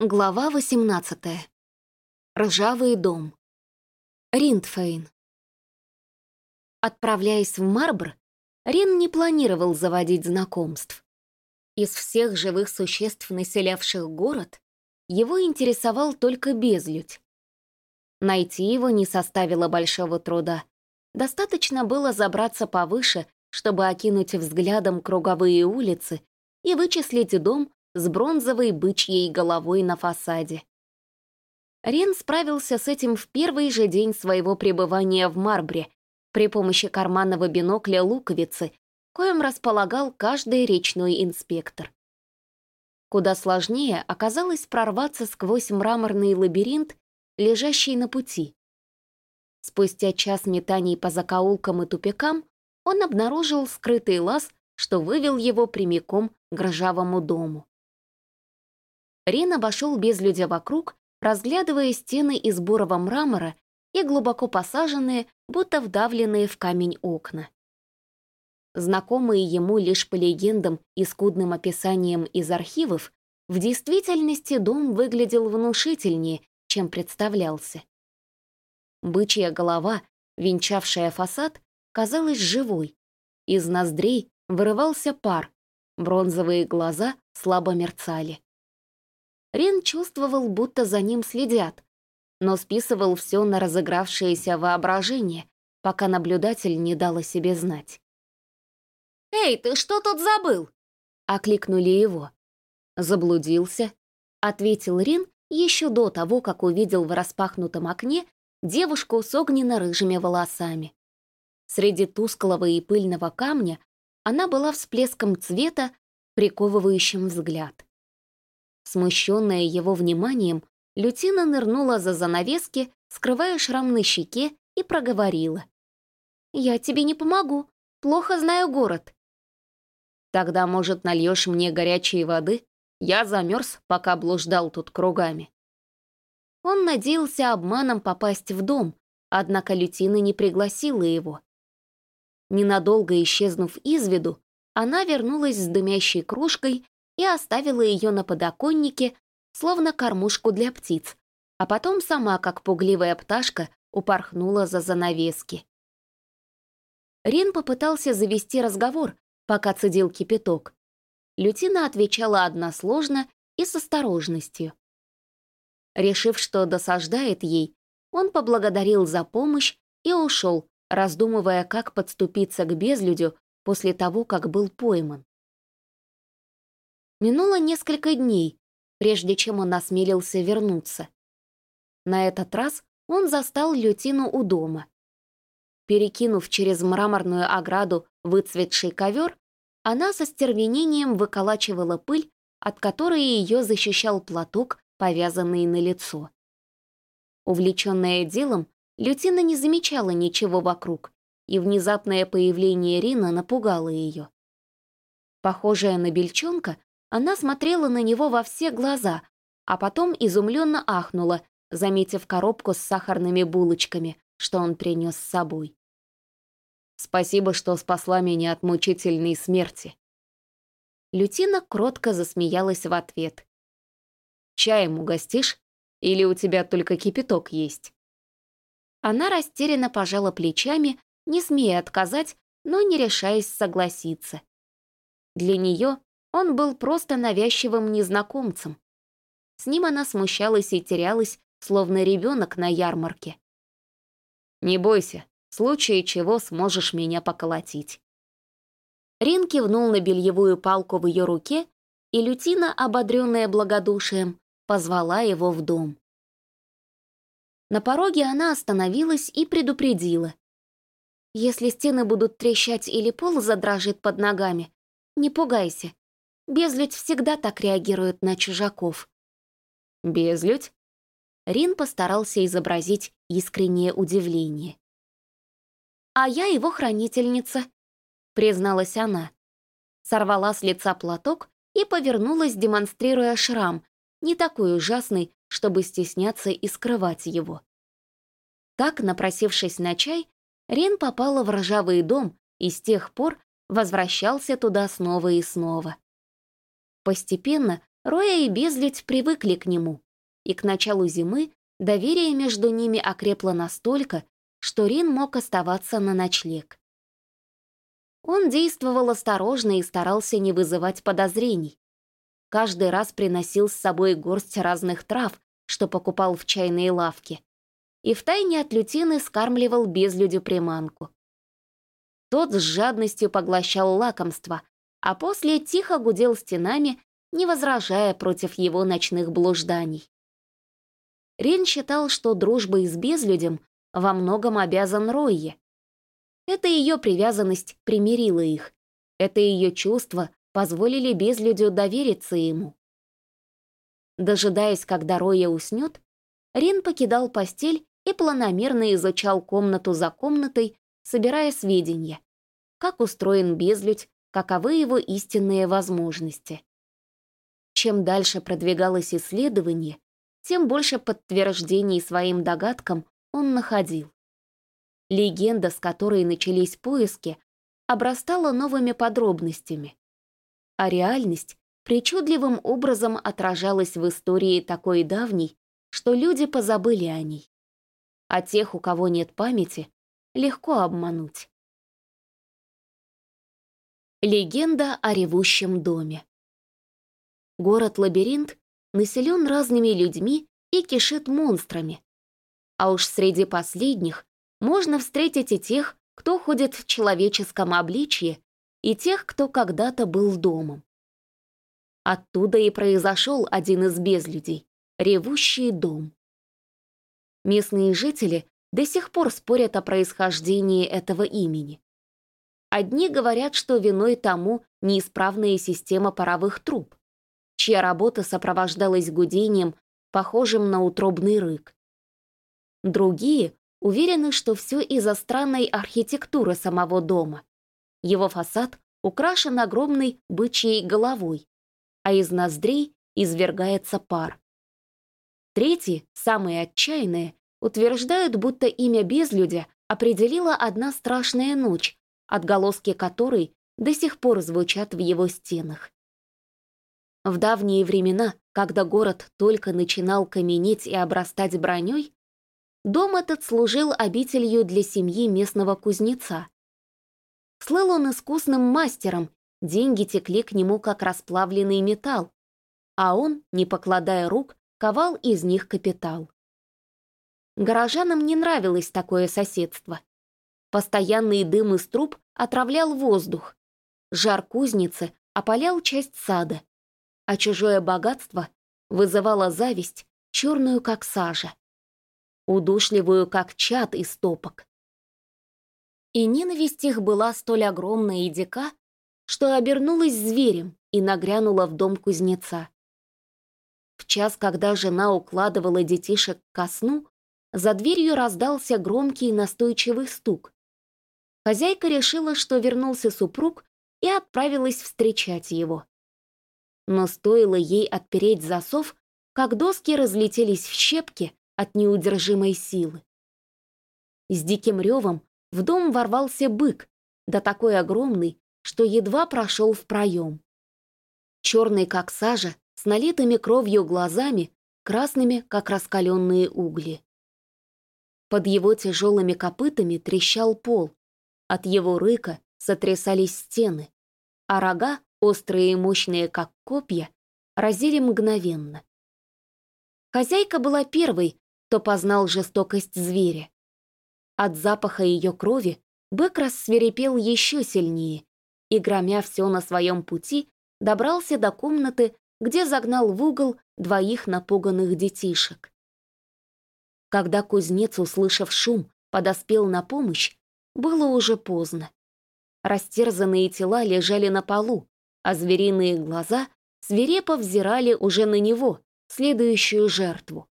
Глава 18. Ржавый дом. Риндфейн. Отправляясь в Марбр, Рин не планировал заводить знакомств. Из всех живых существ, населявших город, его интересовал только безлюдь. Найти его не составило большого труда. Достаточно было забраться повыше, чтобы окинуть взглядом круговые улицы и вычислить дом с бронзовой бычьей головой на фасаде. Рен справился с этим в первый же день своего пребывания в Марбре при помощи карманного бинокля луковицы, коим располагал каждый речной инспектор. Куда сложнее оказалось прорваться сквозь мраморный лабиринт, лежащий на пути. Спустя час метаний по закоулкам и тупикам он обнаружил скрытый лаз, что вывел его прямиком к ржавому дому. Рин обошел безлюдя вокруг, разглядывая стены из бурого мрамора и глубоко посаженные, будто вдавленные в камень окна. Знакомые ему лишь по легендам и скудным описаниям из архивов, в действительности дом выглядел внушительнее, чем представлялся. Бычья голова, венчавшая фасад, казалась живой. Из ноздрей вырывался пар, бронзовые глаза слабо мерцали. Рен чувствовал, будто за ним следят, но списывал все на разыгравшееся воображение, пока наблюдатель не дал о себе знать. «Эй, ты что тут забыл?» — окликнули его. «Заблудился», — ответил Рин еще до того, как увидел в распахнутом окне девушку с огненно-рыжими волосами. Среди тусклого и пыльного камня она была всплеском цвета, приковывающим взгляд. Смущенная его вниманием, Лютина нырнула за занавески, скрывая шрам на щеке, и проговорила. «Я тебе не помогу, плохо знаю город». «Тогда, может, нальешь мне горячей воды? Я замерз, пока блуждал тут кругами». Он надеялся обманом попасть в дом, однако Лютина не пригласила его. Ненадолго исчезнув из виду, она вернулась с дымящей кружкой и оставила ее на подоконнике, словно кормушку для птиц, а потом сама, как пугливая пташка, упорхнула за занавески. Рин попытался завести разговор, пока цедил кипяток. Лютина отвечала односложно и с осторожностью. Решив, что досаждает ей, он поблагодарил за помощь и ушел, раздумывая, как подступиться к безлюдю после того, как был пойман. Минуло несколько дней, прежде чем он осмелился вернуться. На этот раз он застал Лютину у дома. Перекинув через мраморную ограду выцветший ковер, она со стервенением выколачивала пыль, от которой ее защищал платок, повязанный на лицо. Увлеченная делом, Лютина не замечала ничего вокруг, и внезапное появление Рина напугало ее. Похожая на бельчонка, она смотрела на него во все глаза, а потом изумленно ахнула, заметив коробку с сахарными булочками, что он принес с собой. «Спасибо, что спасла меня от мучительной смерти». Лютина кротко засмеялась в ответ. «Чаем угостишь? Или у тебя только кипяток есть?» Она растерянно пожала плечами, не смея отказать, но не решаясь согласиться. Для нее он был просто навязчивым незнакомцем. С ним она смущалась и терялась, словно ребенок на ярмарке. «Не бойся, в случае чего сможешь меня поколотить». Рин кивнул на бельевую палку в ее руке, и Лютина, ободренная благодушием, позвала его в дом. На пороге она остановилась и предупредила. «Если стены будут трещать или пол задрожит под ногами, не пугайся. Безлюдь всегда так реагирует на чужаков». «Безлюдь?» Рин постарался изобразить искреннее удивление. «А я его хранительница», — призналась она. Сорвала с лица платок и повернулась, демонстрируя шрам, не такой ужасный, чтобы стесняться и скрывать его. Так, напросившись на чай, Рин попала в ржавый дом и с тех пор возвращался туда снова и снова. Постепенно Роя и Безлюдь привыкли к нему, и к началу зимы доверие между ними окрепло настолько, что Рин мог оставаться на ночлег. Он действовал осторожно и старался не вызывать подозрений. Каждый раз приносил с собой горсть разных трав, что покупал в чайной лавке, и втайне от Лютины скармливал Безлюдю приманку. Тот с жадностью поглощал лакомство, а после тихо гудел стенами, не возражая против его ночных блужданий. Рин считал, что дружбой с Безлюдем во многом обязан Ройе. Это ее привязанность примирила их, это ее чувства позволили Безлюдю довериться ему. Дожидаясь, когда Ройя уснет, Рин покидал постель и планомерно изучал комнату за комнатой, собирая сведения, как устроен Безлюдь, каковы его истинные возможности. Чем дальше продвигалось исследование, тем больше подтверждений своим догадкам он находил. Легенда, с которой начались поиски, обрастала новыми подробностями, а реальность причудливым образом отражалась в истории такой давней, что люди позабыли о ней. А тех, у кого нет памяти, легко обмануть. Легенда о ревущем доме. Город-лабиринт населен разными людьми и кишит монстрами. А уж среди последних можно встретить и тех, кто ходит в человеческом обличье, и тех, кто когда-то был домом. Оттуда и произошел один из безлюдей — ревущий дом. Местные жители до сих пор спорят о происхождении этого имени. Одни говорят, что виной тому неисправная система паровых труб, чья работа сопровождалась гудением, похожим на утробный рык. Другие уверены, что все из-за странной архитектуры самого дома. Его фасад украшен огромной бычьей головой, а из ноздрей извергается пар. Третьи, самые отчаянные, утверждают, будто имя безлюдя определила одна страшная ночь, отголоски которой до сих пор звучат в его стенах. В давние времена, когда город только начинал каменеть и обрастать броней, дом этот служил обителью для семьи местного кузнеца. Слыл он искусным мастером, деньги текли к нему как расплавленный металл, а он, не покладая рук, ковал из них капитал. Горожанам не нравилось такое соседство. Постоянный дым из труб отравлял воздух, жар кузницы опалял часть сада, а чужое богатство вызывало зависть, черную как сажа, удушливую как чад из топок. И ненависть их была столь огромна и дика, что обернулась зверем и нагрянула в дом кузнеца. В час, когда жена укладывала детишек ко сну, за дверью раздался громкий и настойчивый стук. Хозяйка решила, что вернулся супруг, и отправилась встречать его. Но стоило ей отпереть засов, как доски разлетелись в щепки от неудержимой силы. С диким ревом в дом ворвался бык, да такой огромный, что едва прошел в проем. Черный, как сажа, с налитыми кровью глазами, красными, как раскаленные угли. Под его тяжелыми копытами трещал пол, от его рыка сотрясались стены, а рога, острые и мощные, как копья, разили мгновенно. Хозяйка была первой, кто познал жестокость зверя. От запаха ее крови бык рассвирепел еще сильнее и, громя все на своем пути, добрался до комнаты, где загнал в угол двоих напуганных детишек. Когда кузнец, услышав шум, подоспел на помощь, было уже поздно. Растерзанные тела лежали на полу, а звериные глаза свирепо взирали уже на него, следующую жертву.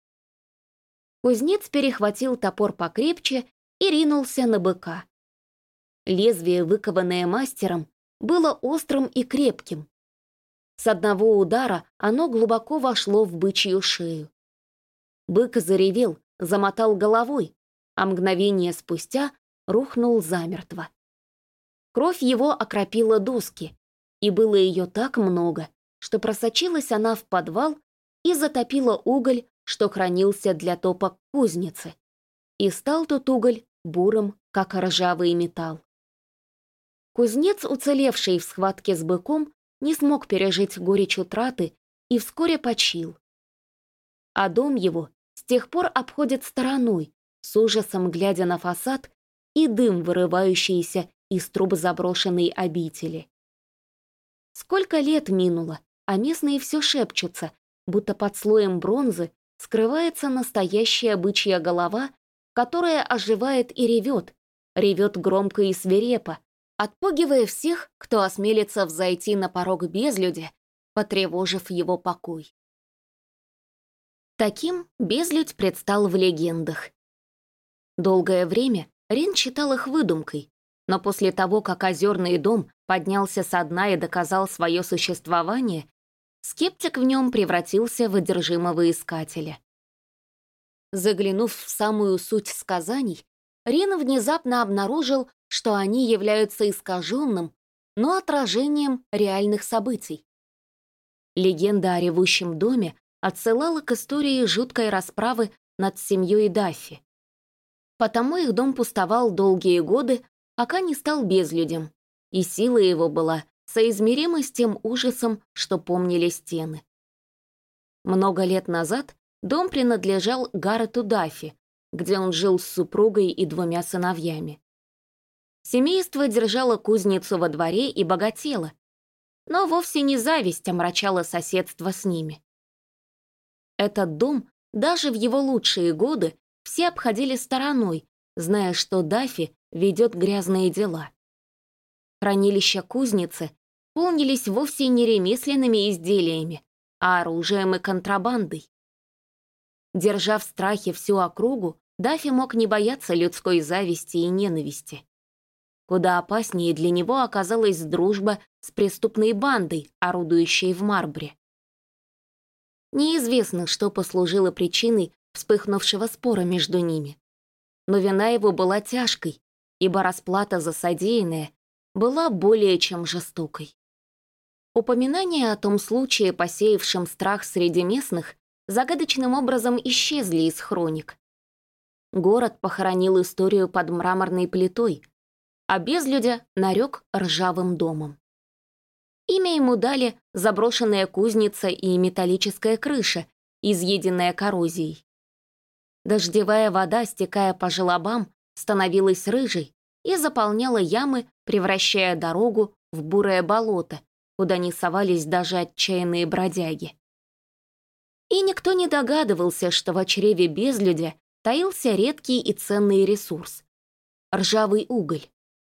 Кузнец перехватил топор покрепче и ринулся на быка. Лезвие, выкованное мастером, было острым и крепким. С одного удара оно глубоко вошло в бычью шею. Бык заревел, замотал головой, а мгновение спустя рухнул замертво. Кровь его окропила доски, и было ее так много, что просочилась она в подвал и затопила уголь, что хранился для топок кузницы. И стал тот уголь бурым, как ржавый металл. Кузнец, уцелевший в схватке с быком, не смог пережить горечь утраты и вскоре почил. А дом его с тех пор обходит стороной, с ужасом глядя на фасад и дым, вырывающийся из труб заброшенной обители. Сколько лет минуло, а местные все шепчутся, будто под слоем бронзы скрывается настоящая бычья голова, которая оживает и ревет громко и свирепо, отпугивая всех, кто осмелится взойти на порог безлюдя, потревожив его покой. Таким безлюдь предстал в легендах. Долгое время Рин считал их выдумкой, но после того, как озерный дом поднялся со дна и доказал свое существование, скептик в нем превратился в одержимого искателя. Заглянув в самую суть сказаний, Рин внезапно обнаружил, что они являются искаженным, но отражением реальных событий. Легенда о ревущем доме отсылала к истории жуткой расправы над семьей Даффи. Потому их дом пустовал долгие годы, пока не стал безлюдем, и сила его была соизмерима с тем ужасом, что помнили стены. Много лет назад дом принадлежал Гаррету Даффи, где он жил с супругой и 2 сыновьями. Семейство держало кузницу во дворе и богатело, но вовсе не зависть омрачала соседство с ними. Этот дом, даже в его лучшие годы, все обходили стороной, зная, что Даффи ведет грязные дела. Хранилища кузницы полнились вовсе не ремесленными изделиями, а оружием и контрабандой. Держа в страхе всю округу, Даффи мог не бояться людской зависти и ненависти. Куда опаснее для него оказалась дружба с преступной бандой, орудующей в Марбре. Неизвестно, что послужило причиной вспыхнувшего спора между ними. Но вина его была тяжкой, ибо расплата за содеянное была более чем жестокой. Упоминания о том случае, посеявшем страх среди местных, загадочным образом исчезли из хроник. Город похоронил историю под мраморной плитой, а безлюдя нарек ржавым домом. Имя ему дали заброшенная кузница и металлическая крыша, изъеденная коррозией. Дождевая вода, стекая по желобам, становилась рыжей и заполняла ямы, превращая дорогу в бурое болото, куда не совались даже отчаянные бродяги. И никто не догадывался, что в чреве безлюдя таился редкий и ценный ресурс — ржавый уголь.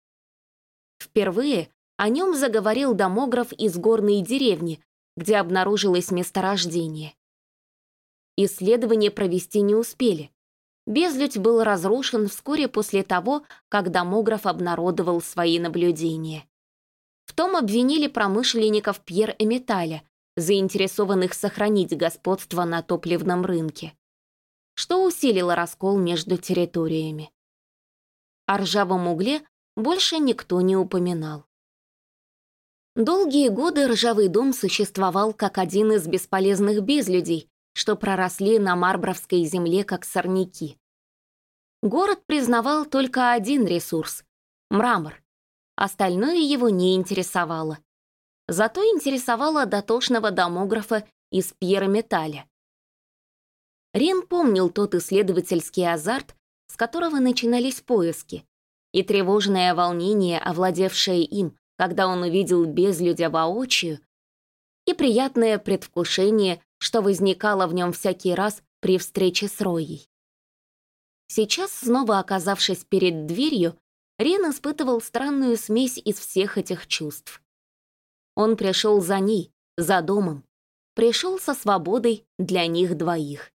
Впервые о нем заговорил домограф из горной деревни, где обнаружилось месторождение. Исследования провести не успели. Безлюдь был разрушен вскоре после того, как домограф обнародовал свои наблюдения. В том обвинили промышленников Пьер-Эмиталя, заинтересованных сохранить господство на топливном рынке, что усилило раскол между территориями. О ржавом угле больше никто не упоминал. Долгие годы ржавый дом существовал как один из бесполезных безлюдей, что проросли на марбровской земле как сорняки. Город признавал только один ресурс — мрамор. Остальное его не интересовало. Зато интересовало дотошного домографа из Пьер-Металя. Рин помнил тот исследовательский азарт, с которого начинались поиски, и тревожное волнение, овладевшее им, когда он увидел безлюдя воочию, и приятное предвкушение, что возникало в нем всякий раз при встрече с Роей. Сейчас, снова оказавшись перед дверью, Рин испытывал странную смесь из всех этих чувств. Он пришел за ней, за домом, пришел со свободой для них двоих.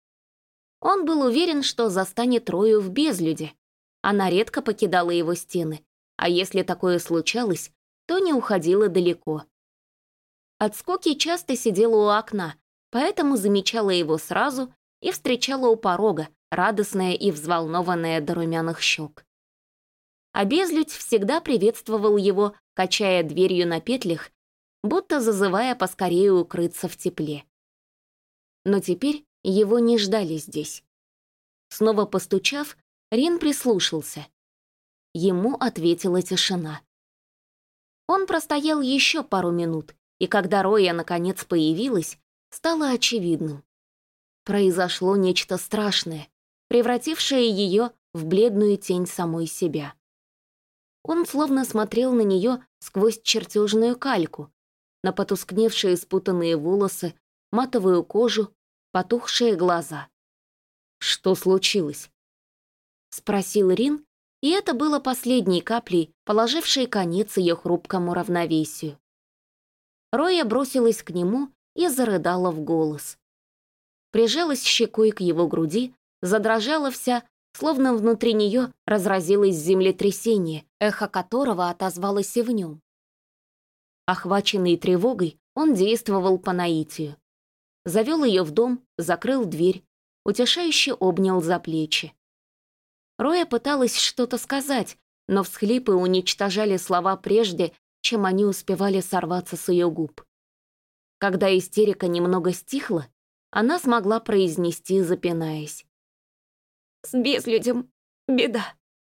Он был уверен, что застанет Рою в безлюде. Она редко покидала его стены, а если такое случалось, то не уходила далеко. От скуки часто сидела у окна, поэтому замечала его сразу и встречала у порога, радостная и взволнованная до румяных щек. А безлюдь всегда приветствовал его, качая дверью на петлях будто зазывая поскорее укрыться в тепле. Но теперь его не ждали здесь. Снова постучав, Рин прислушался. Ему ответила тишина. Он простоял еще пару минут, и когда Роя наконец появилась, стало очевидным. Произошло нечто страшное, превратившее ее в бледную тень самой себя. Он словно смотрел на нее сквозь чертежную кальку, на потускневшие спутанные волосы, матовую кожу, потухшие глаза. «Что случилось?» — спросил Рин, и это было последней каплей, положившей конец ее хрупкому равновесию. Роя бросилась к нему и зарыдала в голос. Прижалась щекой к его груди, задрожала вся, словно внутри нее разразилось землетрясение, эхо которого отозвалось и в нем. Охваченный тревогой, он действовал по наитию. Завел ее в дом, закрыл дверь, утешающе обнял за плечи. Роя пыталась что-то сказать, но всхлипы уничтожали слова прежде, чем они успевали сорваться с ее губ. Когда истерика немного стихла, она смогла произнести, запинаясь: «С безлюдем беда».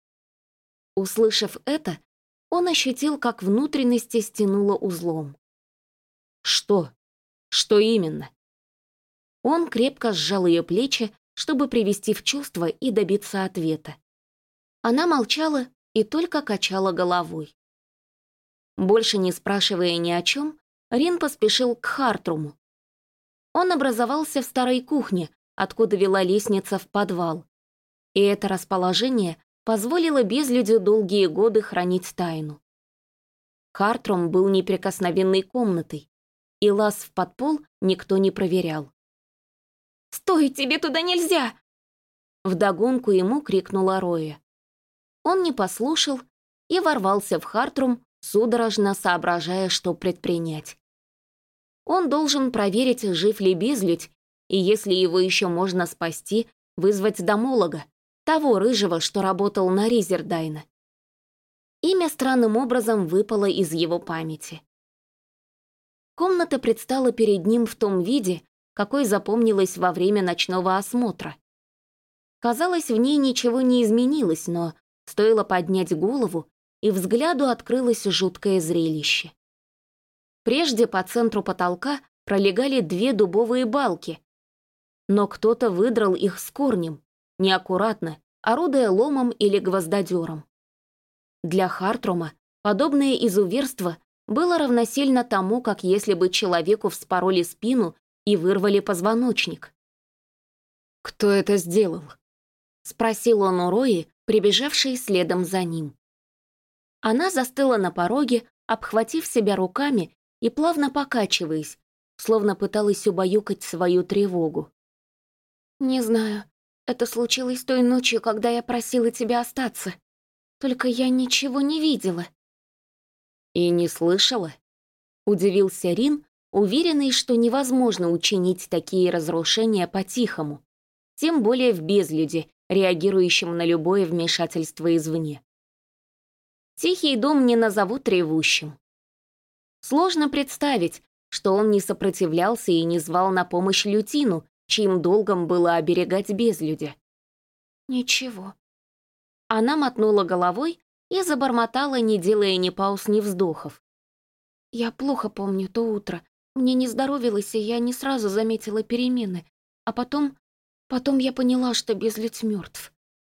Услышав это, он ощутил, как внутренности стянуло узлом. «Что? Что именно?» Он крепко сжал ее плечи, чтобы привести в чувство и добиться ответа. Она молчала и только качала головой. Больше не спрашивая ни о чем, Рин поспешил к Хартруму. Он образовался в старой кухне, откуда вела лестница в подвал. И это расположение позволило безлюдю долгие годы хранить тайну. Хартрум был неприкосновенной комнатой, и лаз в подпол никто не проверял. «Стой, тебе туда нельзя!» Вдогонку ему крикнула Роя. Он не послушал и ворвался в Хартрум, судорожно соображая, что предпринять. Он должен проверить, жив ли безлюдь, и если его еще можно спасти, вызвать домолога, того рыжего, что работал на Ризердайна. Имя странным образом выпало из его памяти. Комната предстала перед ним в том виде, какой запомнилась во время ночного осмотра. Казалось, в ней ничего не изменилось, но стоило поднять голову, и взгляду открылось жуткое зрелище. Прежде по центру потолка пролегали 2 дубовые балки, но кто-то выдрал их с корнем, неаккуратно, орудуя ломом или гвоздодером. Для Хартрума подобное изуверство было равносильно тому, как если бы человеку вспороли спину и вырвали позвоночник. «Кто это сделал?» — спросил он у Рои, прибежавшей следом за ним. Она застыла на пороге, обхватив себя руками и плавно покачиваясь, словно пыталась убаюкать свою тревогу. «Не знаю. Это случилось той ночью, когда я просила тебя остаться. Только я ничего не видела». «И не слышала?» — удивился Рин, уверенный, что невозможно учинить такие разрушения по-тихому, тем более в безлюде, реагирующем на любое вмешательство извне. Тихий дом не назовут ревущим. Сложно представить, что он не сопротивлялся и не звал на помощь Лютину, чьим долгом было оберегать безлюдя. «Ничего». Она мотнула головой и забормотала, не делая ни пауз, ни вздохов. «Я плохо помню то утро. Мне не здоровилось, и я не сразу заметила перемены. А потом я поняла, что безлюдь мертв».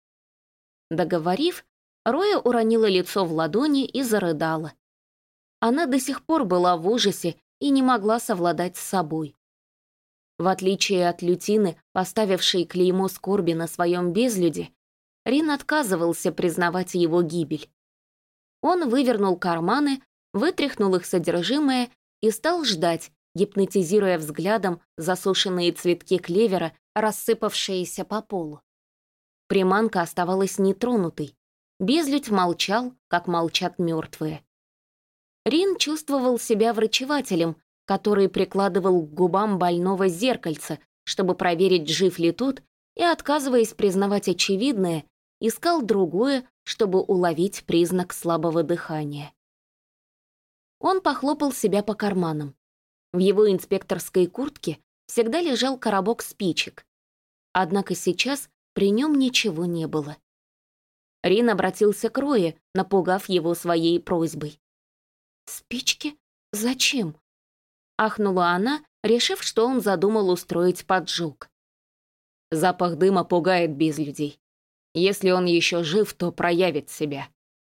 Договорив, Роя уронила лицо в ладони и зарыдала. Она до сих пор была в ужасе и не могла совладать с собой. В отличие от Лютины, поставившей клеймо скорби на своем безлюде, Рин отказывался признавать его гибель. Он вывернул карманы, вытряхнул их содержимое и стал ждать, гипнотизируя взглядом засушенные цветки клевера, рассыпавшиеся по полу. Приманка оставалась нетронутой. Безлюдь молчал, как молчат мертвые. Рин чувствовал себя врачевателем, который прикладывал к губам больного зеркальце, чтобы проверить, жив ли тот, и, отказываясь признавать очевидное, искал другое, чтобы уловить признак слабого дыхания. Он похлопал себя по карманам. В его инспекторской куртке всегда лежал коробок спичек. Однако сейчас при нем ничего не было. Рин обратился к Рое, напугав его своей просьбой. «Спички? Зачем?» — ахнула она, решив, что он задумал устроить поджог. Запах дыма пугает безлюдей. Если он еще жив, то проявит себя.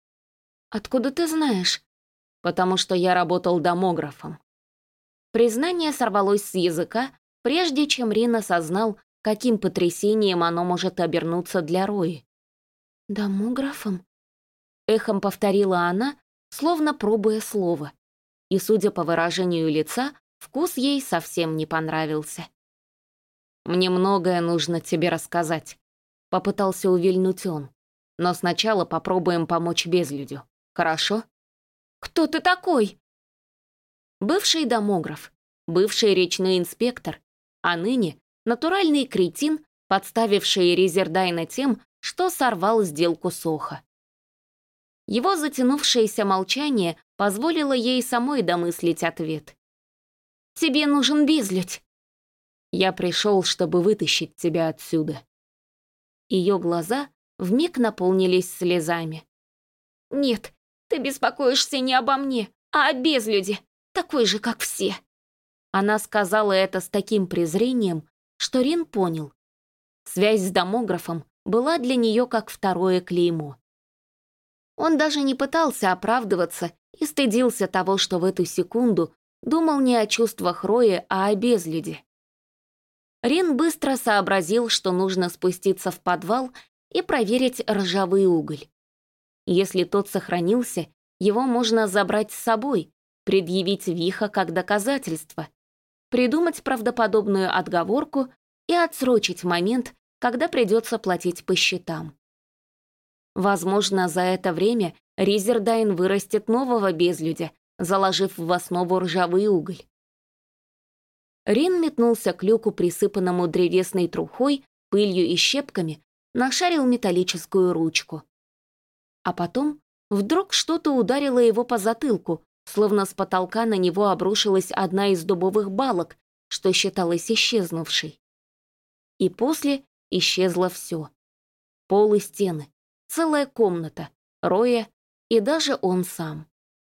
«Откуда ты знаешь?» Потому что я работал домографом. Признание сорвалось с языка, прежде чем Рин осознал, каким потрясением оно может обернуться для Рои. «Домографом?» — эхом повторила она, словно пробуя слово. И, судя по выражению лица, вкус ей совсем не понравился. «Мне многое нужно тебе рассказать», — попытался увильнуть он. «Но сначала попробуем помочь безлюдю. Хорошо?» «Кто ты такой?» Бывший домограф, бывший речной инспектор, а ныне натуральный кретин, подставивший Ризердайна тем, что сорвал сделку Соха. Его затянувшееся молчание позволило ей самой домыслить ответ. «Тебе нужен безлюдь». «Я пришел, чтобы вытащить тебя отсюда». Ее глаза вмиг наполнились слезами. «Нет, ты беспокоишься не обо мне, а о безлюде, такой же, как все». Она сказала это с таким презрением, что Рин понял. Связь с домографом была для нее как второе клеймо. Он даже не пытался оправдываться и стыдился того, что в эту секунду думал не о чувствах Рои, а о безлюде. Рин быстро сообразил, что нужно спуститься в подвал и проверить ржавый уголь. Если тот сохранился, его можно забрать с собой, предъявить Виха как доказательство, придумать правдоподобную отговорку и отсрочить момент, когда придется платить по счетам. Возможно, за это время Ризердайн вырастет нового безлюдя, заложив в основу ржавый уголь. Рин метнулся к люку, присыпанному древесной трухой, пылью и щепками, нашарил металлическую ручку. А потом вдруг что-то ударило его по затылку, словно с потолка на него обрушилась одна из дубовых балок, что считалось исчезнувшей. И после исчезло все. Пол и стены, целая комната, Роя и даже он сам.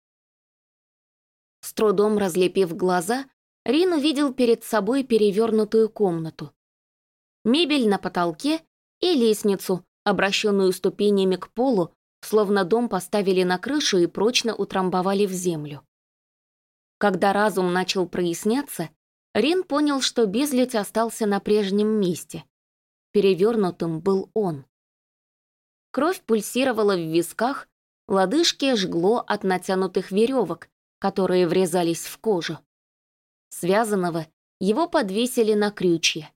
С трудом разлепив глаза, Рин увидел перед собой перевернутую комнату. Мебель на потолке и лестницу, обращенную ступенями к полу, словно дом поставили на крышу и прочно утрамбовали в землю. Когда разум начал проясняться, Рин понял, что безлюдь остался на прежнем месте. Перевернутым был он. Кровь пульсировала в висках, лодыжки жгло от натянутых веревок, которые врезались в кожу. Связанного его подвесили на крючья.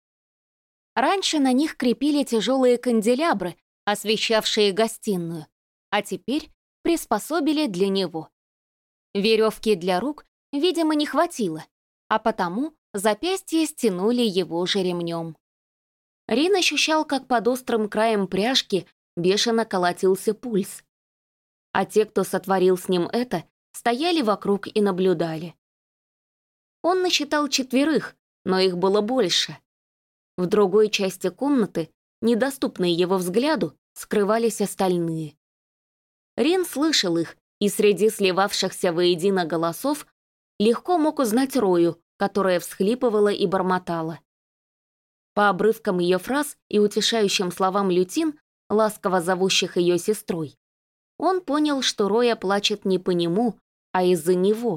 Раньше на них крепили тяжелые канделябры, освещавшие гостиную, а теперь приспособили для него. Веревки для рук, видимо, не хватило, а потому запястья стянули его же ремнем. Рин ощущал, как под острым краем пряжки бешено колотился пульс. А те, кто сотворил с ним это, стояли вокруг и наблюдали. Он насчитал 4, но их было больше. В другой части комнаты, недоступной его взгляду, скрывались остальные. Рин слышал их, и среди сливавшихся воедино голосов легко мог узнать Рою, которая всхлипывала и бормотала. По обрывкам ее фраз и утешающим словам лютин, ласково зовущих ее сестрой, он понял, что Роя плачет не по нему, а из-за него.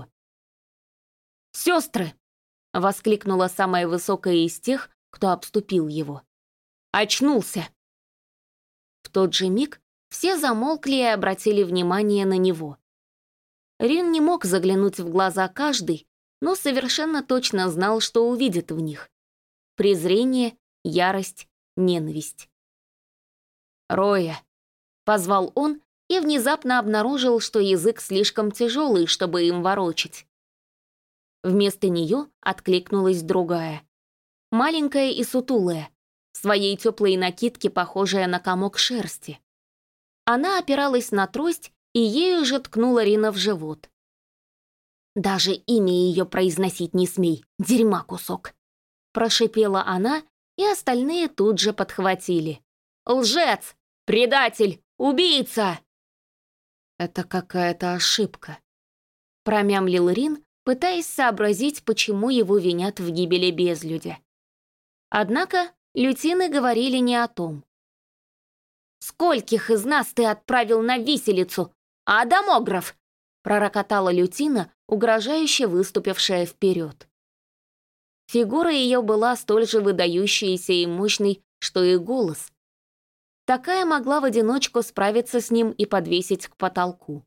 «Сестры!» — воскликнула самая высокая из тех, кто обступил его. «Очнулся!» В тот же миг все замолкли и обратили внимание на него. Рин не мог заглянуть в глаза каждый, но совершенно точно знал, что увидит в них. Презрение, ярость, ненависть. «Роя!» — позвал он и внезапно обнаружил, что язык слишком тяжелый, чтобы им ворочать. Вместо нее откликнулась другая. Маленькая и сутулая, в своей теплой накидке, похожая на комок шерсти. Она опиралась на трость и ею же ткнула Рина в живот. Даже имя ее произносить не смей, дерьма кусок. Прошипела она, и остальные тут же подхватили. «Лжец! Предатель! Убийца!» «Это какая-то ошибка», — промямлил Рин, пытаясь сообразить, почему его винят в гибели безлюдя. Однако лютины говорили не о том. «Скольких из нас ты отправил на виселицу? А Дамограф?» — пророкотала лютина, угрожающе выступившая вперед. Фигура ее была столь же выдающейся и мощной, что и голос. Такая могла в одиночку справиться с ним и подвесить к потолку.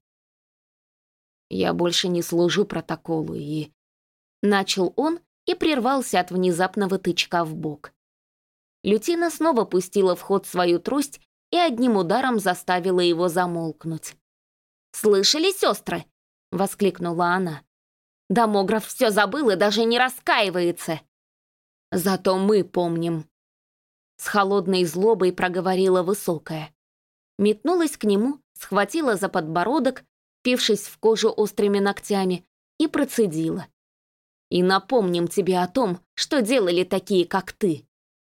«Я больше не служу протоколу и...» Начал он и прервался от внезапного тычка в бок. Лютина снова пустила в ход свою трость и одним ударом заставила его замолкнуть. «Слышали, сестры?» — воскликнула она. «Дамограф все забыл и даже не раскаивается!» «Зато мы помним!» С холодной злобой проговорила высокая. Метнулась к нему, схватила за подбородок, впившись в кожу острыми ногтями, и процедила. «И напомним тебе о том, что делали такие, как ты!»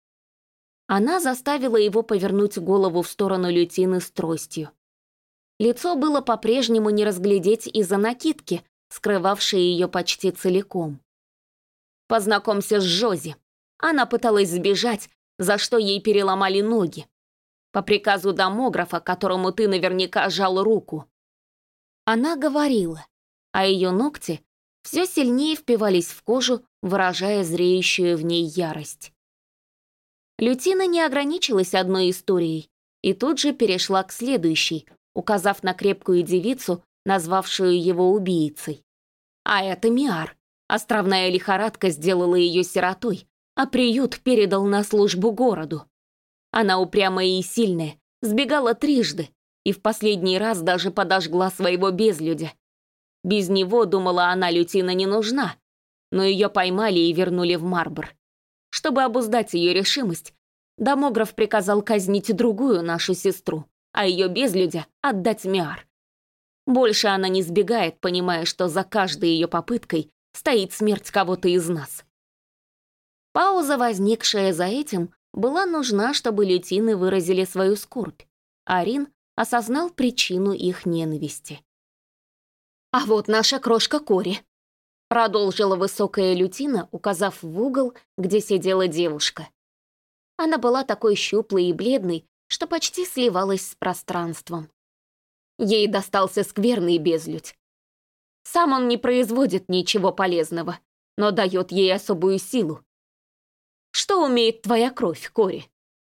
Она заставила его повернуть голову в сторону лютины с тростью. Лицо было по-прежнему не разглядеть из-за накидки, скрывавшей ее почти целиком. «Познакомься с Жози. Она пыталась сбежать, за что ей переломали ноги. По приказу Дамографа, которому ты наверняка жал руку». Она говорила, а ее ногти все сильнее впивались в кожу, выражая зреющую в ней ярость. Лютина не ограничилась одной историей и тут же перешла к следующей, указав на крепкую девицу, назвавшую его убийцей. А это Миар. Островная лихорадка сделала ее сиротой, а приют передал на службу городу. Она упрямая и сильная, сбегала трижды и в последний раз даже подожгла своего безлюдя. Без него, думала она, лютина не нужна, но ее поймали и вернули в Марбор. Чтобы обуздать ее решимость, Дамограф приказал казнить другую нашу сестру, а ее безлюдя отдать Миар. Больше она не сбегает, понимая, что за каждой ее попыткой стоит смерть кого-то из нас. Пауза, возникшая за этим, была нужна, чтобы лютины выразили свою скорбь, а Рин осознал причину их ненависти. «А вот наша крошка Кори», — продолжила высокая лютина, указав в угол, где сидела девушка. Она была такой щуплой и бледной, что почти сливалась с пространством. Ей достался скверный безлюдь. Сам он не производит ничего полезного, но дает ей особую силу. Что умеет твоя кровь, Кори?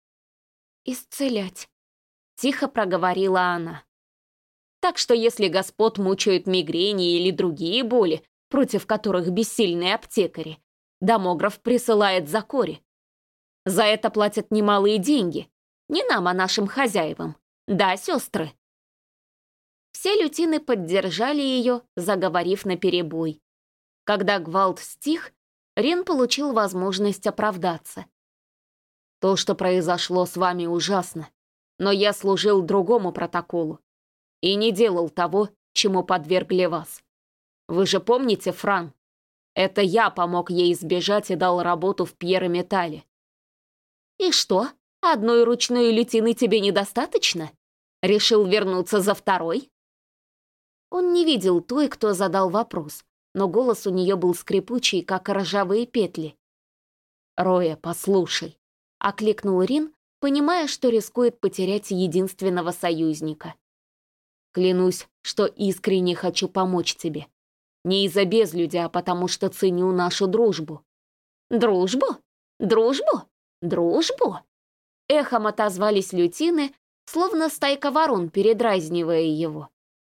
«Исцелять», — тихо проговорила она. Так что если господ мучают мигрени или другие боли, против которых бессильные аптекари, Дамограф присылает за Кори. За это платят немалые деньги. Не нам, а нашим хозяевам. Да, сестры?» Все лютины поддержали ее, заговорив наперебой. Когда гвалт стих, Рин получил возможность оправдаться. «То, что произошло с вами, ужасно, но я служил другому протоколу и не делал того, чему подвергли вас. Вы же помните, Фран? Это я помог ей сбежать и дал работу в Пьерометале». «И что, одной ручной лютины тебе недостаточно? Решил вернуться за второй?» Он не видел той, кто задал вопрос, но голос у нее был скрипучий, как ржавые петли. «Роя, послушай», — окликнул Рин, понимая, что рискует потерять единственного союзника. «Клянусь, что искренне хочу помочь тебе. Не из-за безлюдя, а потому что ценю нашу дружбу». «Дружбу? Дружбу? Дружбу?» Эхом отозвались лютины, словно стайка ворон, передразнивая его.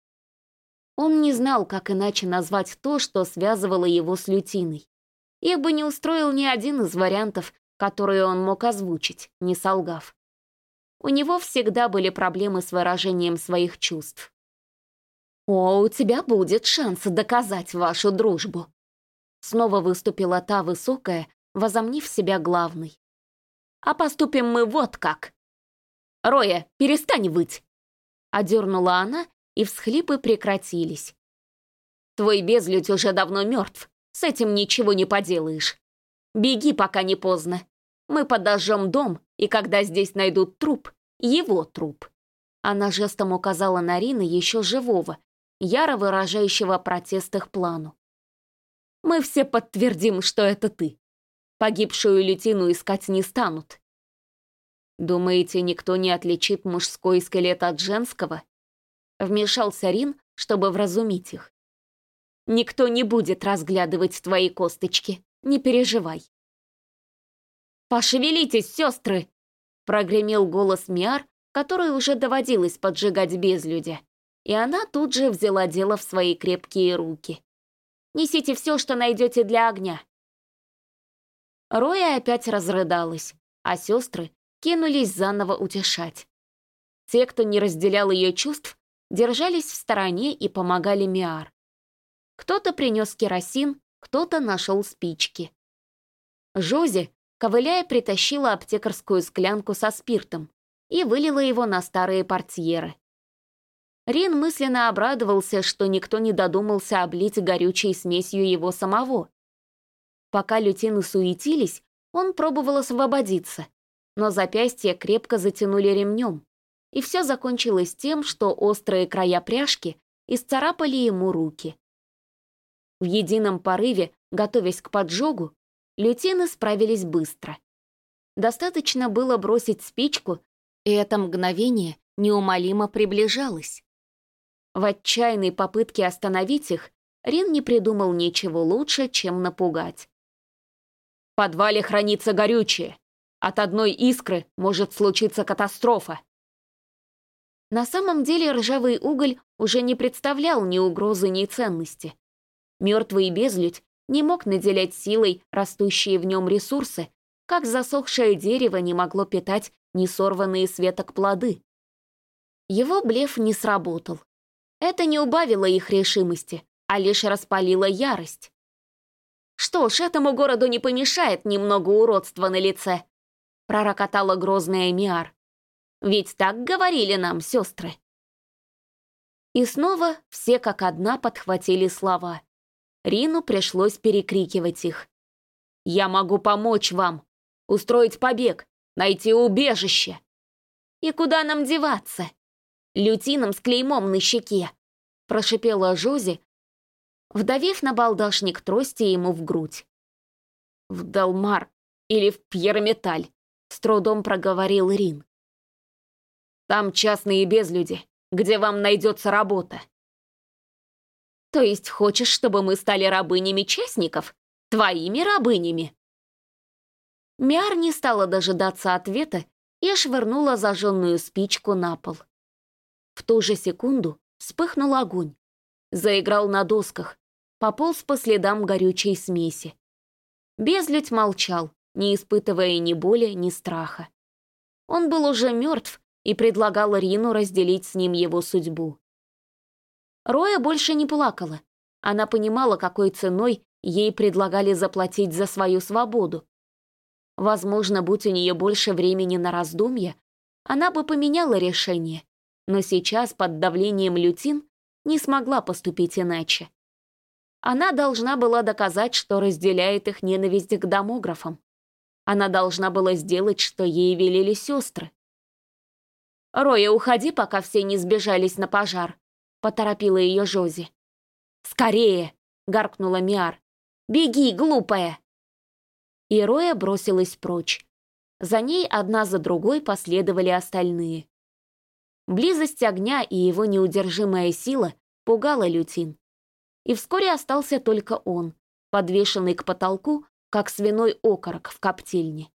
Он не знал, как иначе назвать то, что связывало его с лютиной. Их бы не устроил ни один из вариантов, которые он мог озвучить, не солгав. У него всегда были проблемы с выражением своих чувств. «О, у тебя будет шанс доказать вашу дружбу», — снова выступила та высокая, возомнив себя главной. «А поступим мы вот как. Роя, перестань выть!» — одернула она, и всхлипы прекратились. Твой безлюдь уже давно мертв, с этим ничего не поделаешь. Беги, пока не поздно. Мы подожжем дом, и когда здесь найдут труп, его труп». Она жестом указала на Рина еще живого, яро выражающего протест их плану. «Мы все подтвердим, что это ты. Погибшую Лютину искать не станут». «Думаете, никто не отличит мужской скелет от женского?» Вмешался Рин, чтобы вразумить их. «Никто не будет разглядывать твои косточки, не переживай». «Пошевелитесь, сестры!» — прогремел голос Миар, которой уже доводилось поджигать безлюдя, и она тут же взяла дело в свои крепкие руки. «Несите все, что найдете для огня». Роя опять разрыдалась, а сестры кинулись заново утешать. Те, кто не разделял ее чувств, держались в стороне и помогали Миар. Кто-то принес керосин, кто-то нашел спички. Жози, ковыляя, притащила аптекарскую склянку со спиртом и вылила его на старые портьеры. Рин мысленно обрадовался, что никто не додумался облить горючей смесью его самого. Пока лютины суетились, он пробовал освободиться, но запястья крепко затянули ремнем, и все закончилось тем, что острые края пряжки исцарапали ему руки. В едином порыве, готовясь к поджогу, лютины справились быстро. Достаточно было бросить спичку, и это мгновение неумолимо приближалось. В отчаянной попытке остановить их Рин не придумал ничего лучше, чем напугать. «В подвале хранится горючее. От одной искры может случиться катастрофа». На самом деле ржавый уголь уже не представлял ни угрозы, ни ценности. Мертвый безлюдь не мог наделять силой растущие в нем ресурсы, как засохшее дерево не могло питать несорванные с веток плоды. Его блеф не сработал. Это не убавило их решимости, а лишь распалило ярость. «Что ж, этому городу не помешает немного уродства на лице», пророкотала грозная Миар. «Ведь так говорили нам, сестры». И снова все как одна подхватили слова. Рину пришлось перекрикивать их. «Я могу помочь вам, устроить побег, найти убежище». «И куда нам деваться? Лютинам с клеймом на щеке», прошипела Жози, вдавив на балдашник трости ему в грудь. «В Далмар или в Пьерометаль», с трудом проговорил Рин. «Там частные безлюди, где вам найдется работа». «То есть хочешь, чтобы мы стали рабынями частников? Твоими рабынями?» Миар не стала дожидаться ответа и швырнула зажженную спичку на пол. В ту же секунду вспыхнул огонь. Заиграл на досках, пополз по следам горючей смеси. Безлюдь молчал, не испытывая ни боли, ни страха. Он был уже мертв и предлагал Рину разделить с ним его судьбу. Роя больше не плакала. Она понимала, какой ценой ей предлагали заплатить за свою свободу. Возможно, будь у нее больше времени на раздумья, она бы поменяла решение, но сейчас под давлением лютин не смогла поступить иначе. Она должна была доказать, что разделяет их ненависть к домографам. Она должна была сделать, что ей велели сестры. «Роя, уходи, пока все не сбежались на пожар», — поторопила ее Жози. «Скорее!» — гаркнула Миар. «Беги, глупая!» И Роя бросилась прочь. За ней одна за другой последовали остальные. Близость огня и его неудержимая сила пугала лютин. И вскоре остался только он, подвешенный к потолку, как свиной окорок в коптильне.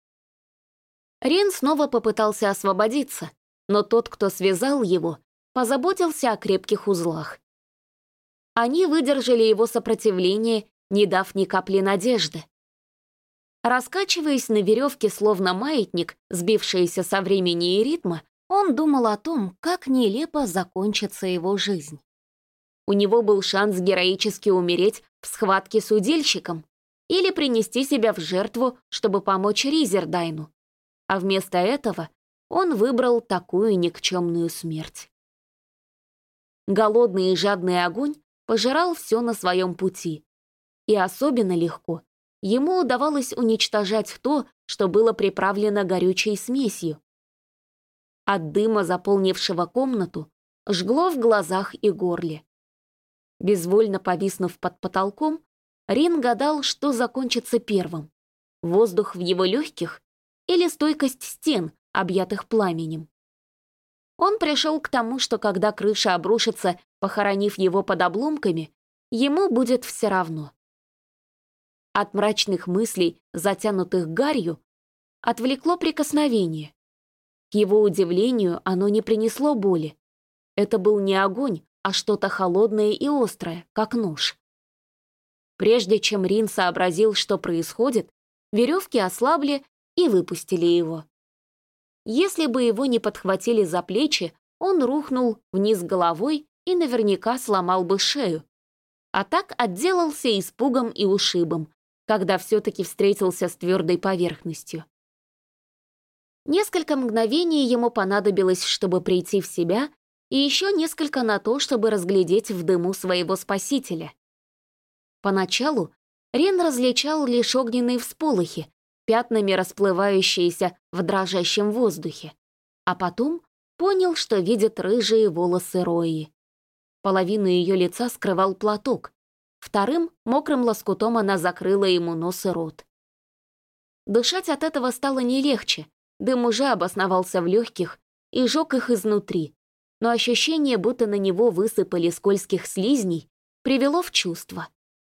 Рин снова попытался освободиться, но тот, кто связал его, позаботился о крепких узлах. Они выдержали его сопротивление, не дав ни капли надежды. Раскачиваясь на веревке, словно маятник, сбившийся со времени и ритма, он думал о том, как нелепо закончится его жизнь. У него был шанс героически умереть в схватке с удильщиком или принести себя в жертву, чтобы помочь Ризердайну. А вместо этого он выбрал такую никчемную смерть. Голодный и жадный огонь пожирал все на своем пути. И особенно легко ему удавалось уничтожать то, что было приправлено горючей смесью. От дыма, заполнившего комнату, жгло в глазах и горле. Безвольно повиснув под потолком, Рин гадал, что закончится первым — воздух в его легких или стойкость стен, объятых пламенем. Он пришел к тому, что когда крыша обрушится, похоронив его под обломками, ему будет все равно. От мрачных мыслей, затянутых гарью, отвлекло прикосновение. К его удивлению, оно не принесло боли. Это был не огонь, а что-то холодное и острое, как нож. Прежде чем Рин сообразил, что происходит, веревки ослабли и выпустили его. Если бы его не подхватили за плечи, он рухнул вниз головой и наверняка сломал бы шею. А так отделался испугом и ушибом, когда все-таки встретился с твердой поверхностью. Несколько мгновений ему понадобилось, чтобы прийти в себя, и еще несколько на то, чтобы разглядеть в дыму своего спасителя. Поначалу Рин различал лишь огненные всполохи, пятнами расплывающиеся в дрожащем воздухе, а потом понял, что видит рыжие волосы Рои. Половину ее лица скрывал платок, вторым мокрым лоскутом она закрыла ему нос и рот. Дышать от этого стало не легче, дым уже обосновался в легких и жег их изнутри, но ощущение, будто на него высыпали скользких слизней, привело в чувство.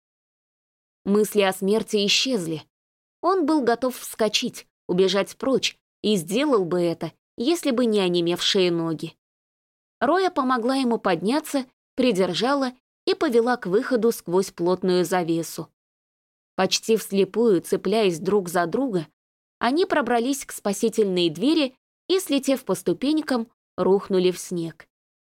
Мысли о смерти исчезли. Он был готов вскочить, убежать прочь, и сделал бы это, если бы не онемевшие ноги. Роя помогла ему подняться, придержала и повела к выходу сквозь плотную завесу. Почти вслепую, цепляясь друг за друга, они пробрались к спасительной двери и, слетев по ступенькам, рухнули в снег.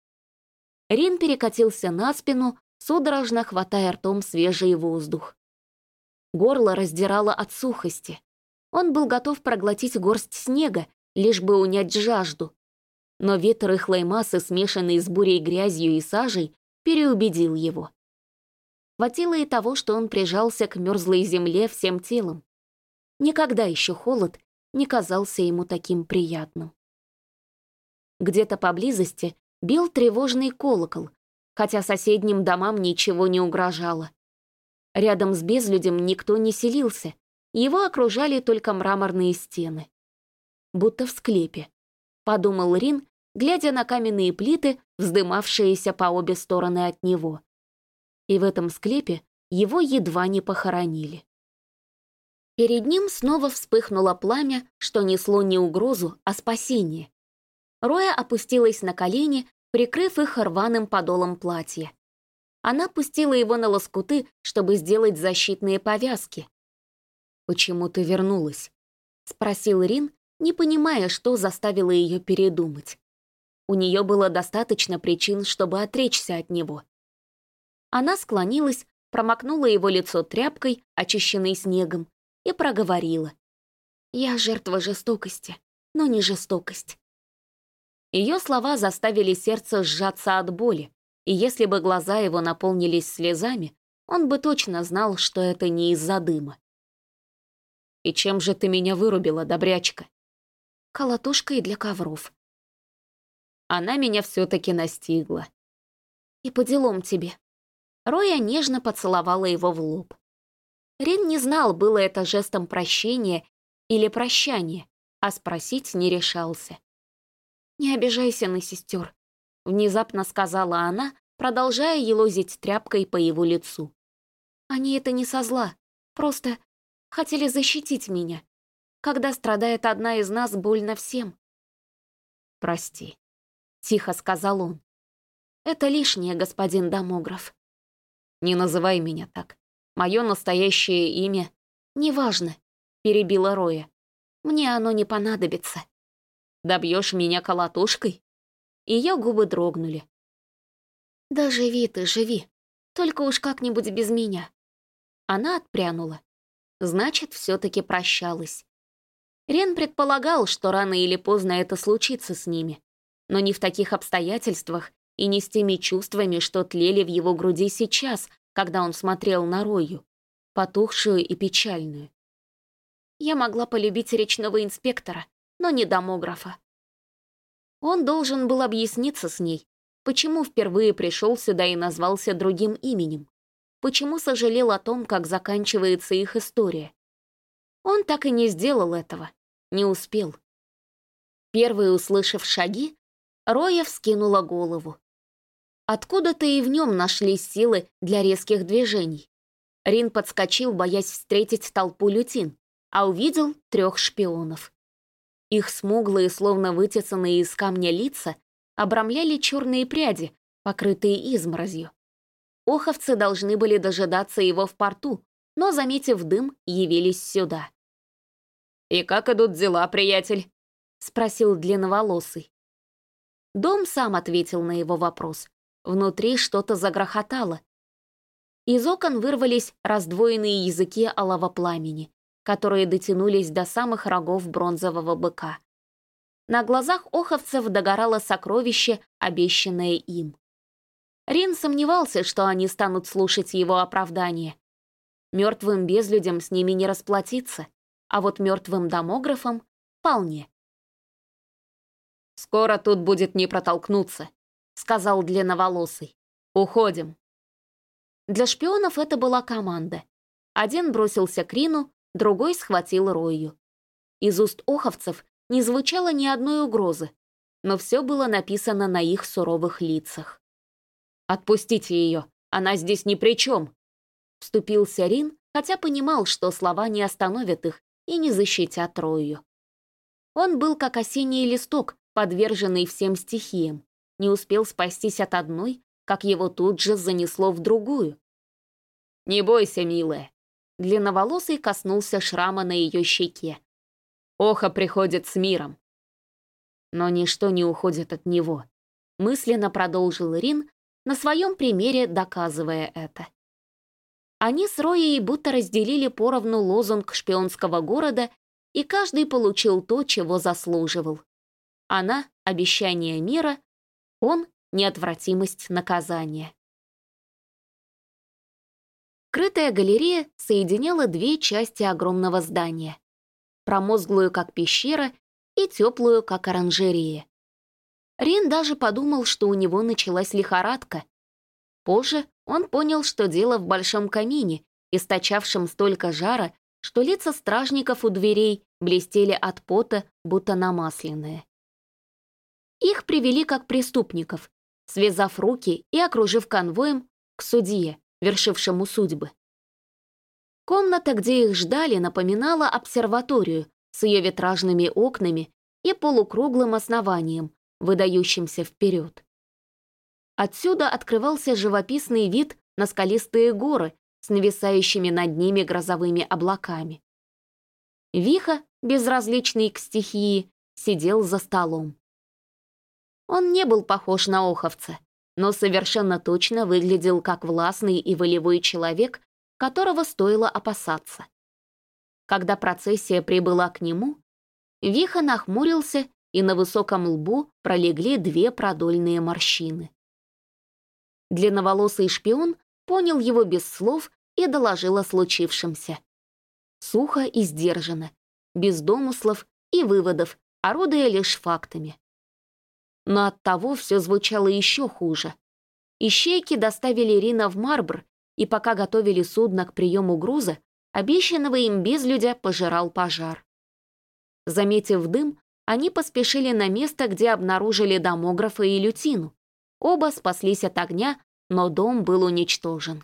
Рин перекатился на спину, судорожно хватая ртом свежий воздух. Горло раздирало от сухости. Он был готов проглотить горсть снега, лишь бы унять жажду. Но вид рыхлой массы, смешанной с бурей грязью и сажей, переубедил его. Хватило и того, что он прижался к мерзлой земле всем телом. Никогда еще холод не казался ему таким приятным. Где-то поблизости бил тревожный колокол, хотя соседним домам ничего не угрожало. Рядом с безлюдем никто не селился, его окружали только мраморные стены. Будто в склепе, подумал Рин, глядя на каменные плиты, вздымавшиеся по обе стороны от него. И в этом склепе его едва не похоронили. Перед ним снова вспыхнуло пламя, что несло не угрозу, а спасение. Роя опустилась на колени, прикрыв их рваным подолом платья. Она пустила его на лоскуты, чтобы сделать защитные повязки. «Почему ты вернулась?» — спросил Рин, не понимая, что заставило ее передумать. У нее было достаточно причин, чтобы отречься от него. Она склонилась, промокнула его лицо тряпкой, очищенной снегом, и проговорила. «Я жертва жестокости, но не жестокость». Ее слова заставили сердце сжаться от боли, и если бы глаза его наполнились слезами, он бы точно знал, что это не из-за дыма. «И чем же ты меня вырубила, добрячка?» «Колотушкой для ковров». Она меня все-таки настигла. «И по делам тебе». Роя нежно поцеловала его в лоб. Рин не знал, было это жестом прощения или прощания, а спросить не решался. «Не обижайся на сестер», — внезапно сказала она, продолжая елозить тряпкой по его лицу. «Они это не со зла, просто хотели защитить меня. Когда страдает одна из нас, больно всем». «Прости», — тихо сказал он. «Это лишнее, господин домограф». «Не называй меня так. Мое настоящее имя...» «Неважно», — перебила Роя. «Мне оно не понадобится». «Добьешь меня колотушкой?» Ее губы дрогнули. «Да живи ты, живи. Только уж как-нибудь без меня». Она отпрянула. Значит, все-таки прощалась. Рен предполагал, что рано или поздно это случится с ними, но не в таких обстоятельствах и не с теми чувствами, что тлели в его груди сейчас, когда он смотрел на Рою, потухшую и печальную. Я могла полюбить речного инспектора, но не домографа. Он должен был объясниться с ней, почему впервые пришел сюда и назвался другим именем, почему сожалел о том, как заканчивается их история. Он так и не сделал этого, не успел. Первый, услышав шаги, Роя вскинула голову. Откуда-то и в нем нашлись силы для резких движений. Рин подскочил, боясь встретить толпу лютин, а увидел 3 шпионов. Их смуглые, словно вытесанные из камня лица, обрамляли черные пряди, покрытые изморозью. Оховцы должны были дожидаться его в порту, но, заметив дым, явились сюда. «И как идут дела, приятель?» — спросил длинноволосый. Дом сам ответил на его вопрос. Внутри что-то загрохотало. Из окон вырвались раздвоенные языки алого пламени, которые дотянулись до самых рогов бронзового быка. На глазах оховцев догорало сокровище, обещанное им. Рин сомневался, что они станут слушать его оправдание. Мертвым безлюдям с ними не расплатиться, а вот мертвым домографам — вполне. «Скоро тут будет не протолкнуться», — сказал длинноволосый. «Уходим». Для шпионов это была команда. Один бросился к Рину, другой схватил Рою. Из уст оховцев не звучало ни одной угрозы, но все было написано на их суровых лицах. «Отпустите ее, она здесь ни при чем», — вступился Рин, хотя понимал, что слова не остановят их и не защитят Рою. Он был как осенний листок, подверженный всем стихиям, не успел спастись от одной, как его тут же занесло в другую. «Не бойся, милая», — длинноволосый коснулся шрама на ее щеке. «Оха приходит с миром». Но ничто не уходит от него, мысленно продолжил Рин, на своем примере доказывая это. Они с Роей будто разделили поровну лозунг шпионского города, и каждый получил то, чего заслуживал. Она — обещание мира, он — неотвратимость наказания. Крытая галерея соединяла 2 части огромного здания. Промозглую, как пещера, и теплую, как оранжерея. Рин даже подумал, что у него началась лихорадка. Позже он понял, что дело в большом камине, источавшем столько жара, что лица стражников у дверей блестели от пота, будто намасленные. Их привели как преступников, связав руки и окружив конвоем к судье, вершившему судьбы. Комната, где их ждали, напоминала обсерваторию с ее витражными окнами и полукруглым основанием, выдающимся вперед. Отсюда открывался живописный вид на скалистые горы с нависающими над ними грозовыми облаками. Виха, безразличный к стихии, сидел за столом. Он не был похож на оховца, но совершенно точно выглядел как властный и волевой человек, которого стоило опасаться. Когда процессия прибыла к нему, Виха нахмурился, и на высоком лбу пролегли 2 продольные морщины. Длинноволосый шпион понял его без слов и доложил о случившемся. Сухо и сдержанно, без домыслов и выводов, орудуя лишь фактами. Но оттого все звучало еще хуже. Ищейки доставили Рина в Марбр, и пока готовили судно к приему груза, обещанного им безлюдя пожирал пожар. Заметив дым, они поспешили на место, где обнаружили домографа и лютину. Оба спаслись от огня, но дом был уничтожен.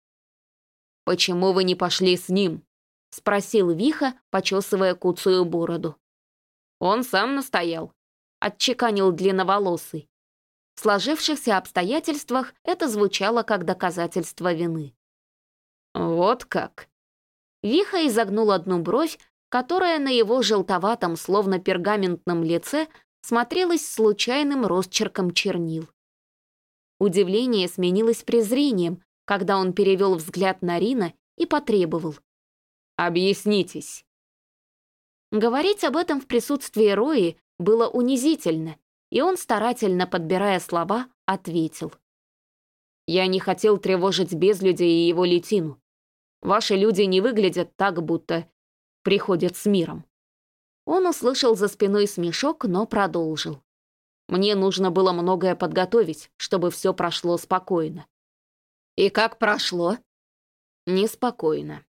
«Почему вы не пошли с ним?» — спросил Виха, почесывая куцую бороду. «Он сам настоял», — отчеканил длинноволосый. В сложившихся обстоятельствах это звучало как доказательство вины. «Вот как?» Виха изогнул одну бровь, которая на его желтоватом, словно пергаментном лице смотрелась случайным росчерком чернил. Удивление сменилось презрением, когда он перевел взгляд на Рина и потребовал. «Объяснитесь». Говорить об этом в присутствии Рои было унизительно, и он, старательно подбирая слова, ответил. «Я не хотел тревожить безлюдя и его летину. Ваши люди не выглядят так, будто приходят с миром». Он услышал за спиной смешок, но продолжил. «Мне нужно было многое подготовить, чтобы все прошло спокойно». «И как прошло?» «Неспокойно».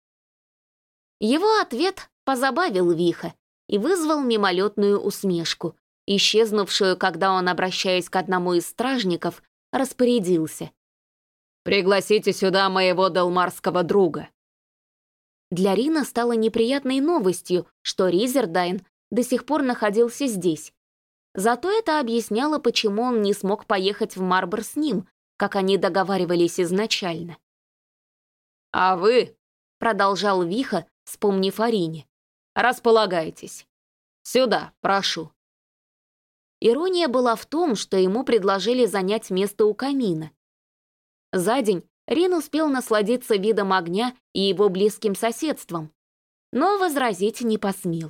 Его ответ позабавил Виха и вызвал мимолетную усмешку, исчезнувшую, когда он, обращаясь к одному из стражников, распорядился. «Пригласите сюда моего делмарского друга». Для Рина стало неприятной новостью, что Ризердайн до сих пор находился здесь. Зато это объясняло, почему он не смог поехать в Марбор с ним, как они договаривались изначально. «А вы», — продолжал Виха, вспомнив о Рине, — «располагайтесь. Сюда, прошу». Ирония была в том, что ему предложили занять место у камина. За день Рин успел насладиться видом огня и его близким соседством, но возразить не посмел.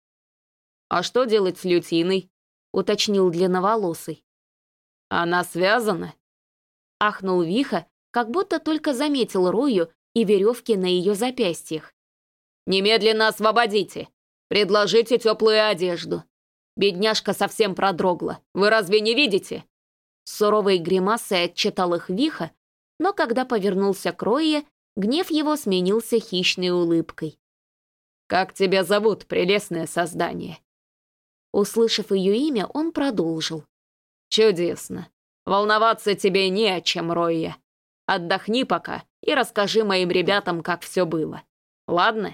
«А что делать с Лютиной?» — уточнил длинноволосый. «Она связана?» — ахнул Виха, как будто только заметил Рою и веревки на ее запястьях. «Немедленно освободите! Предложите теплую одежду! Бедняжка совсем продрогла, вы разве не видите?» С суровой гримасой отчитал их Виха, но когда повернулся к Рое, гнев его сменился хищной улыбкой. «Как тебя зовут, прелестное создание?» Услышав ее имя, он продолжил. «Чудесно. Волноваться тебе не о чем, Ройя. Отдохни пока и расскажи моим ребятам, как все было. Ладно?»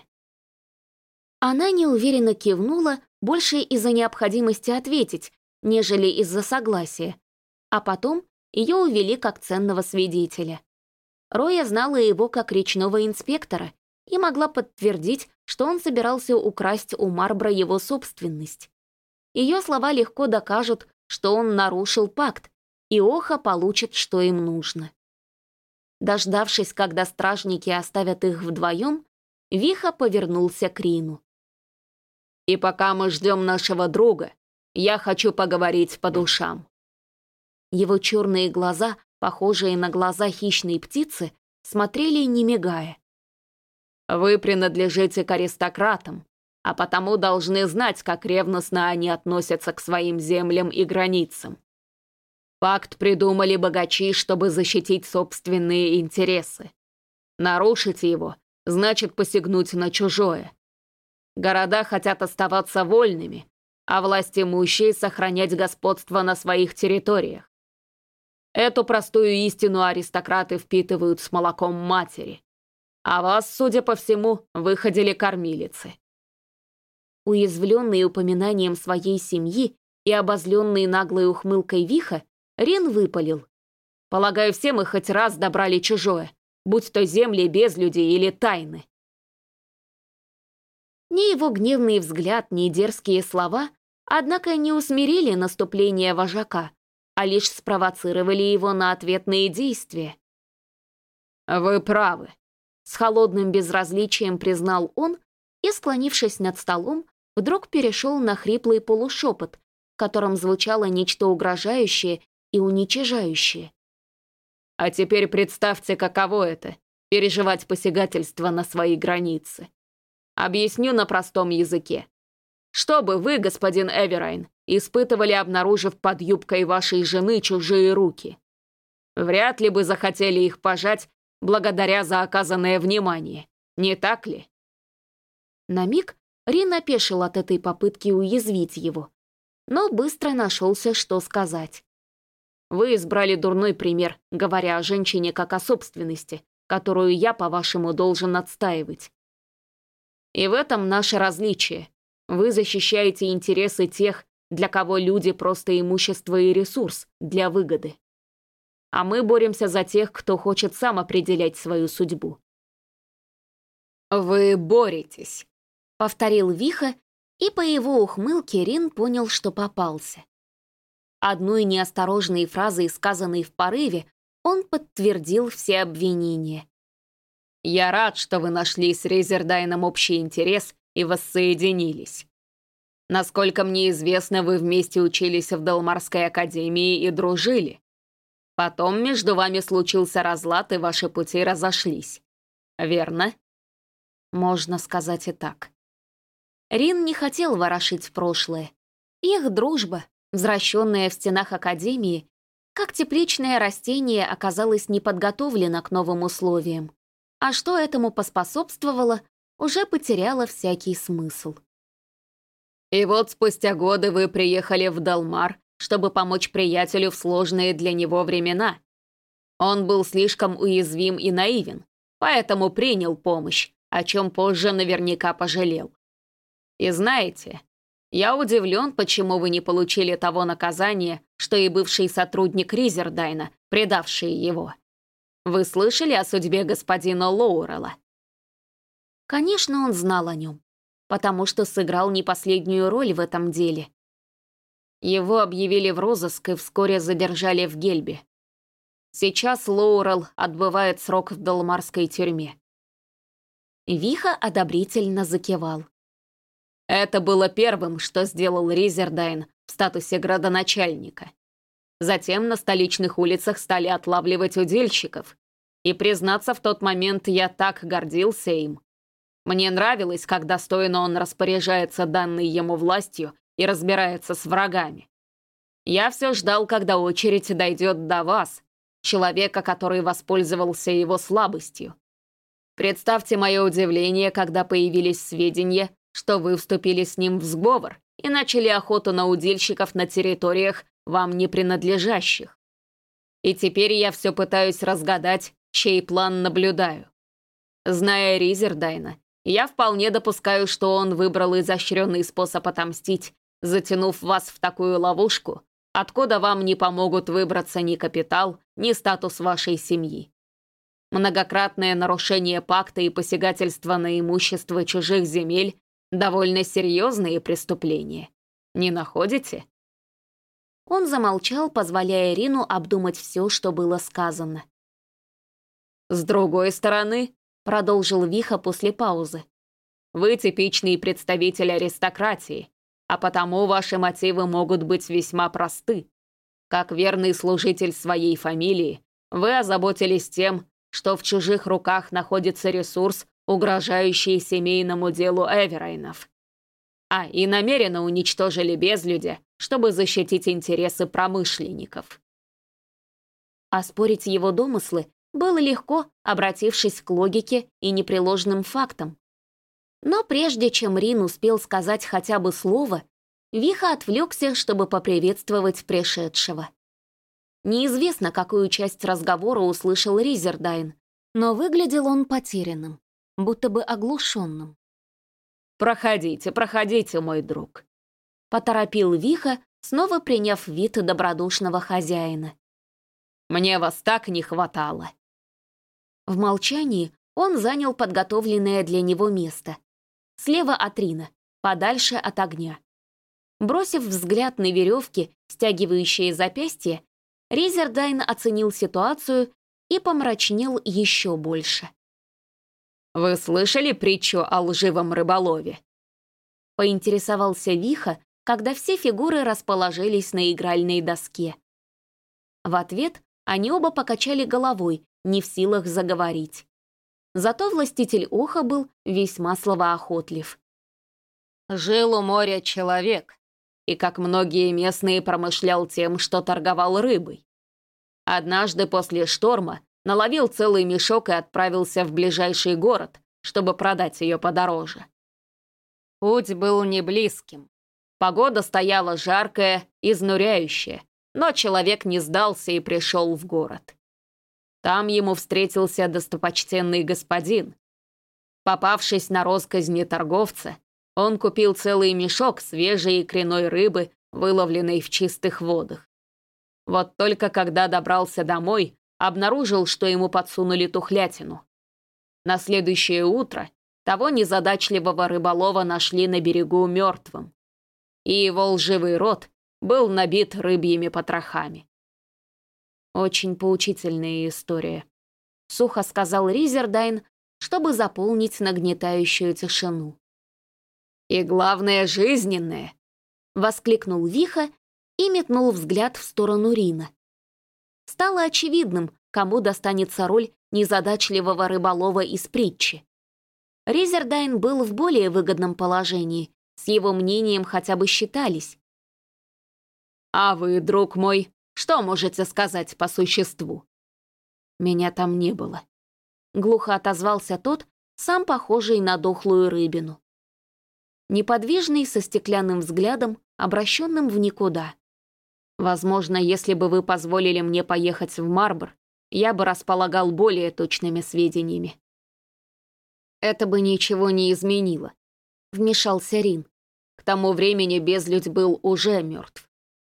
Она неуверенно кивнула, больше из-за необходимости ответить, нежели из-за согласия. А потом ее увели как ценного свидетеля. Роя знала его как речного инспектора и могла подтвердить, что он собирался украсть у Марбра его собственность. Ее слова легко докажут, что он нарушил пакт, и Оха получит, что им нужно. Дождавшись, когда стражники оставят их вдвоем, Виха повернулся к Рину. «И пока мы ждем нашего друга, я хочу поговорить по душам». Его черные глаза, похожие на глаза хищной птицы, смотрели не мигая. «Вы принадлежите к аристократам, а потому должны знать, как ревностно они относятся к своим землям и границам. Пакт придумали богачи, чтобы защитить собственные интересы. Нарушить его значит посягнуть на чужое. Города хотят оставаться вольными, а власть имущие сохранять господство на своих территориях. Эту простую истину аристократы впитывают с молоком матери. А вас, судя по всему, выходили кормилицы». Уязвленный упоминанием своей семьи и обозленный наглой ухмылкой Виха, Рин выпалил. «Полагаю, все мы хоть раз добрали чужое, будь то земли, безлюди или тайны». Ни его гневный взгляд, ни дерзкие слова, однако не усмирили наступление вожака, а лишь спровоцировали его на ответные действия. «Вы правы», — с холодным безразличием признал он и, склонившись над столом, вдруг перешел на хриплый полушепот, в котором звучало нечто угрожающее и уничижающее. «А теперь представьте, каково это — переживать посягательство на свои границы. Объясню на простом языке. Что бы вы, господин Эверайн, испытывали, обнаружив под юбкой вашей жены чужие руки? Вряд ли бы захотели их пожать благодаря за оказанное внимание, не так ли?» На миг Рин опешил от этой попытки уязвить его, но быстро нашелся, что сказать. «Вы избрали дурной пример, говоря о женщине как о собственности, которую я, по-вашему, должен отстаивать. И в этом наше различие. Вы защищаете интересы тех, для кого люди просто имущество и ресурс для выгоды. А мы боремся за тех, кто хочет сам определять свою судьбу». «Вы боретесь», — повторил Виха, и по его ухмылке Рин понял, что попался. Одной неосторожной фразой, сказанной в порыве, он подтвердил все обвинения. «Я рад, что вы нашли с Ризердайном общий интерес и воссоединились. Насколько мне известно, вы вместе учились в Делмарской академии и дружили. Потом между вами случился разлад, и ваши пути разошлись. Верно? Можно сказать и так. Рин не хотел ворошить прошлое. Их дружба, взращенная в стенах Академии, как тепличное растение, оказалась не подготовлена к новым условиям. А что этому поспособствовало, уже потеряло всякий смысл. И вот спустя годы вы приехали в Далмар, чтобы помочь приятелю в сложные для него времена. Он был слишком уязвим и наивен, поэтому принял помощь, о чем позже наверняка пожалел. И знаете, я удивлен, почему вы не получили того наказания, что и бывший сотрудник Ризердайна, предавший его. Вы слышали о судьбе господина Лоурелла? Конечно, он знал о нем, потому что сыграл не последнюю роль в этом деле. Его объявили в розыск и вскоре задержали в Гельбе. Сейчас Лоурелл отбывает срок в Далмарской тюрьме. Виха одобрительно закивал. Это было первым, что сделал Ризердайн в статусе градоначальника. Затем на столичных улицах стали отлавливать удильщиков. И, признаться, в тот момент я так гордился им. Мне нравилось, как достойно он распоряжается данной ему властью и разбирается с врагами. Я все ждал, когда очередь дойдет до вас, человека, который воспользовался его слабостью. Представьте мое удивление, когда появились сведения, что вы вступили с ним в сговор и начали охоту на удильщиков на территориях, вам не принадлежащих. И теперь я все пытаюсь разгадать, чей план наблюдаю. Зная Ризердайна, я вполне допускаю, что он выбрал изощренный способ отомстить, затянув вас в такую ловушку, откуда вам не помогут выбраться ни капитал, ни статус вашей семьи. Многократное нарушение пакта и посягательство на имущество чужих земель — довольно серьезные преступления. Не находите? Он замолчал, позволяя Рину обдумать все, что было сказано. «С другой стороны», — продолжил Виха после паузы, «вы типичный представитель аристократии, а потому ваши мотивы могут быть весьма просты. Как верный служитель своей фамилии, вы озаботились тем, что в чужих руках находится ресурс, угрожающий семейному делу Эверайнов. И намеренно уничтожили безлюдя, чтобы защитить интересы промышленников». Оспорить его домыслы было легко, обратившись к логике и непреложным фактам. Но прежде чем Рин успел сказать хотя бы слово, Виха отвлекся, чтобы поприветствовать пришедшего. Неизвестно, какую часть разговора услышал Ризердайн, но выглядел он потерянным, будто бы оглушенным. «Проходите, проходите, мой друг», — поторопил Виха, снова приняв вид добродушного хозяина. «Мне вас так не хватало». В молчании он занял подготовленное для него место. Слева от Рина, подальше от огня. Бросив взгляд на веревки, стягивающие запястья, Ризердайн оценил ситуацию и помрачнел еще больше. «Вы слышали притчу о лживом рыболове?» Поинтересовался Виха, когда все фигуры расположились на игральной доске. В ответ они оба покачали головой, не в силах заговорить. Зато властитель Оха был весьма словоохотлив. «Жил у моря человек, и, как многие местные, промышлял тем, что торговал рыбой. Однажды после шторма наловил целый мешок и отправился в ближайший город, чтобы продать ее подороже. Путь был не близким. Погода стояла жаркая, изнуряющая, но человек не сдался и пришел в город. Там ему встретился достопочтенный господин. Попавшись на росказни торговца, он купил целый мешок свежей икряной рыбы, выловленной в чистых водах. Вот только когда добрался домой, обнаружил, что ему подсунули тухлятину. На следующее утро того незадачливого рыболова нашли на берегу мертвым, и его лживый рот был набит рыбьими потрохами. «Очень поучительная история», — сухо сказал Ризердайн, чтобы заполнить нагнетающую тишину. «И главное, жизненное!» — воскликнул Виха и метнул взгляд в сторону Рина. стало очевидным, кому достанется роль незадачливого рыболова из притчи. Ризердайн был в более выгодном положении, с его мнением хотя бы считались. «А вы, друг мой, что можете сказать по существу?» «Меня там не было», — глухо отозвался тот, сам похожий на дохлую рыбину. Неподвижный, со стеклянным взглядом, обращенным в никуда. «Возможно, если бы вы позволили мне поехать в Марбор, я бы располагал более точными сведениями». «Это бы ничего не изменило», — вмешался Рин. «К тому времени Безлюдь был уже мертв».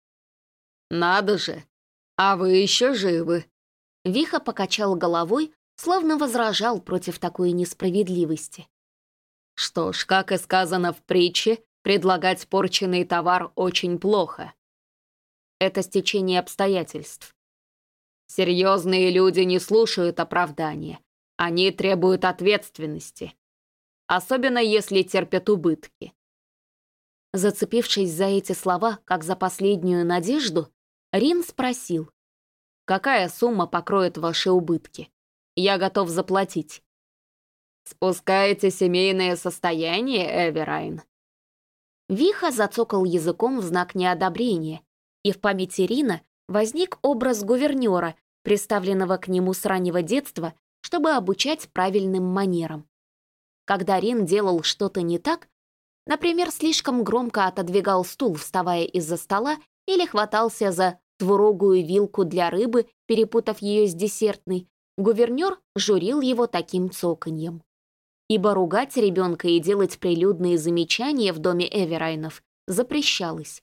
«Надо же! А вы еще живы!» Виха покачал головой, словно возражал против такой несправедливости. «Что ж, как и сказано в притче, предлагать порченный товар очень плохо. Это стечение обстоятельств. Серьезные люди не слушают оправдания. Они требуют ответственности. Особенно если терпят убытки». Зацепившись за эти слова, как за последнюю надежду, Рин спросил: «Какая сумма покроет ваши убытки? Я готов заплатить». «Спускаете семейное состояние, Эверайн?» Виха зацокал языком в знак неодобрения, и в памяти Рина возник образ гувернера, приставленного к нему с раннего детства, чтобы обучать правильным манерам. Когда Рин делал что-то не так, например, слишком громко отодвигал стул, вставая из-за стола, или хватался за двурогую вилку для рыбы, перепутав ее с десертной, гувернер журил его таким цоканьем. Ибо ругать ребенка и делать прилюдные замечания в доме Эверайнов запрещалось.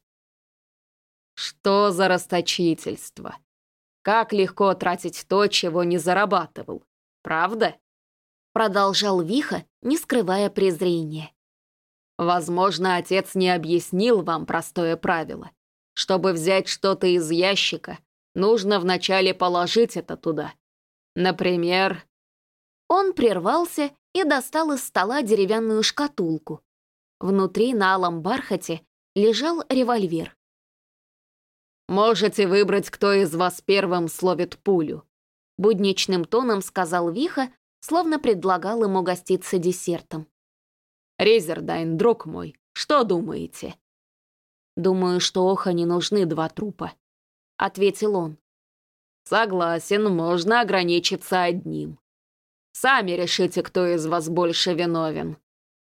«Что за расточительство? Как легко тратить то, чего не зарабатывал, правда?» Продолжал Виха, не скрывая презрения. «Возможно, отец не объяснил вам простое правило. Чтобы взять что-то из ящика, нужно вначале положить это туда. Например...» Он прервался и достал из стола деревянную шкатулку. Внутри на алом бархате лежал револьвер. «Можете выбрать, кто из вас первым словит пулю», — будничным тоном сказал Виха, словно предлагал ему угоститься десертом. «Ризердайн, друг мой, что думаете?» «Думаю, что Оха не нужны 2 трупа», — ответил он. «Согласен, можно ограничиться одним. Сами решите, кто из вас больше виновен».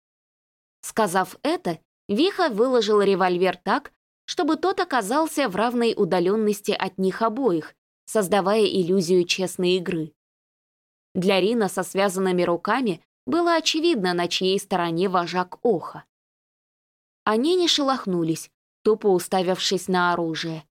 Сказав это, Виха выложил револьвер так, чтобы тот оказался в равной удаленности от них обоих, создавая иллюзию честной игры. Для Рина со связанными руками было очевидно, на чьей стороне вожак Оха. Они не шелохнулись, тупо уставившись на оружие.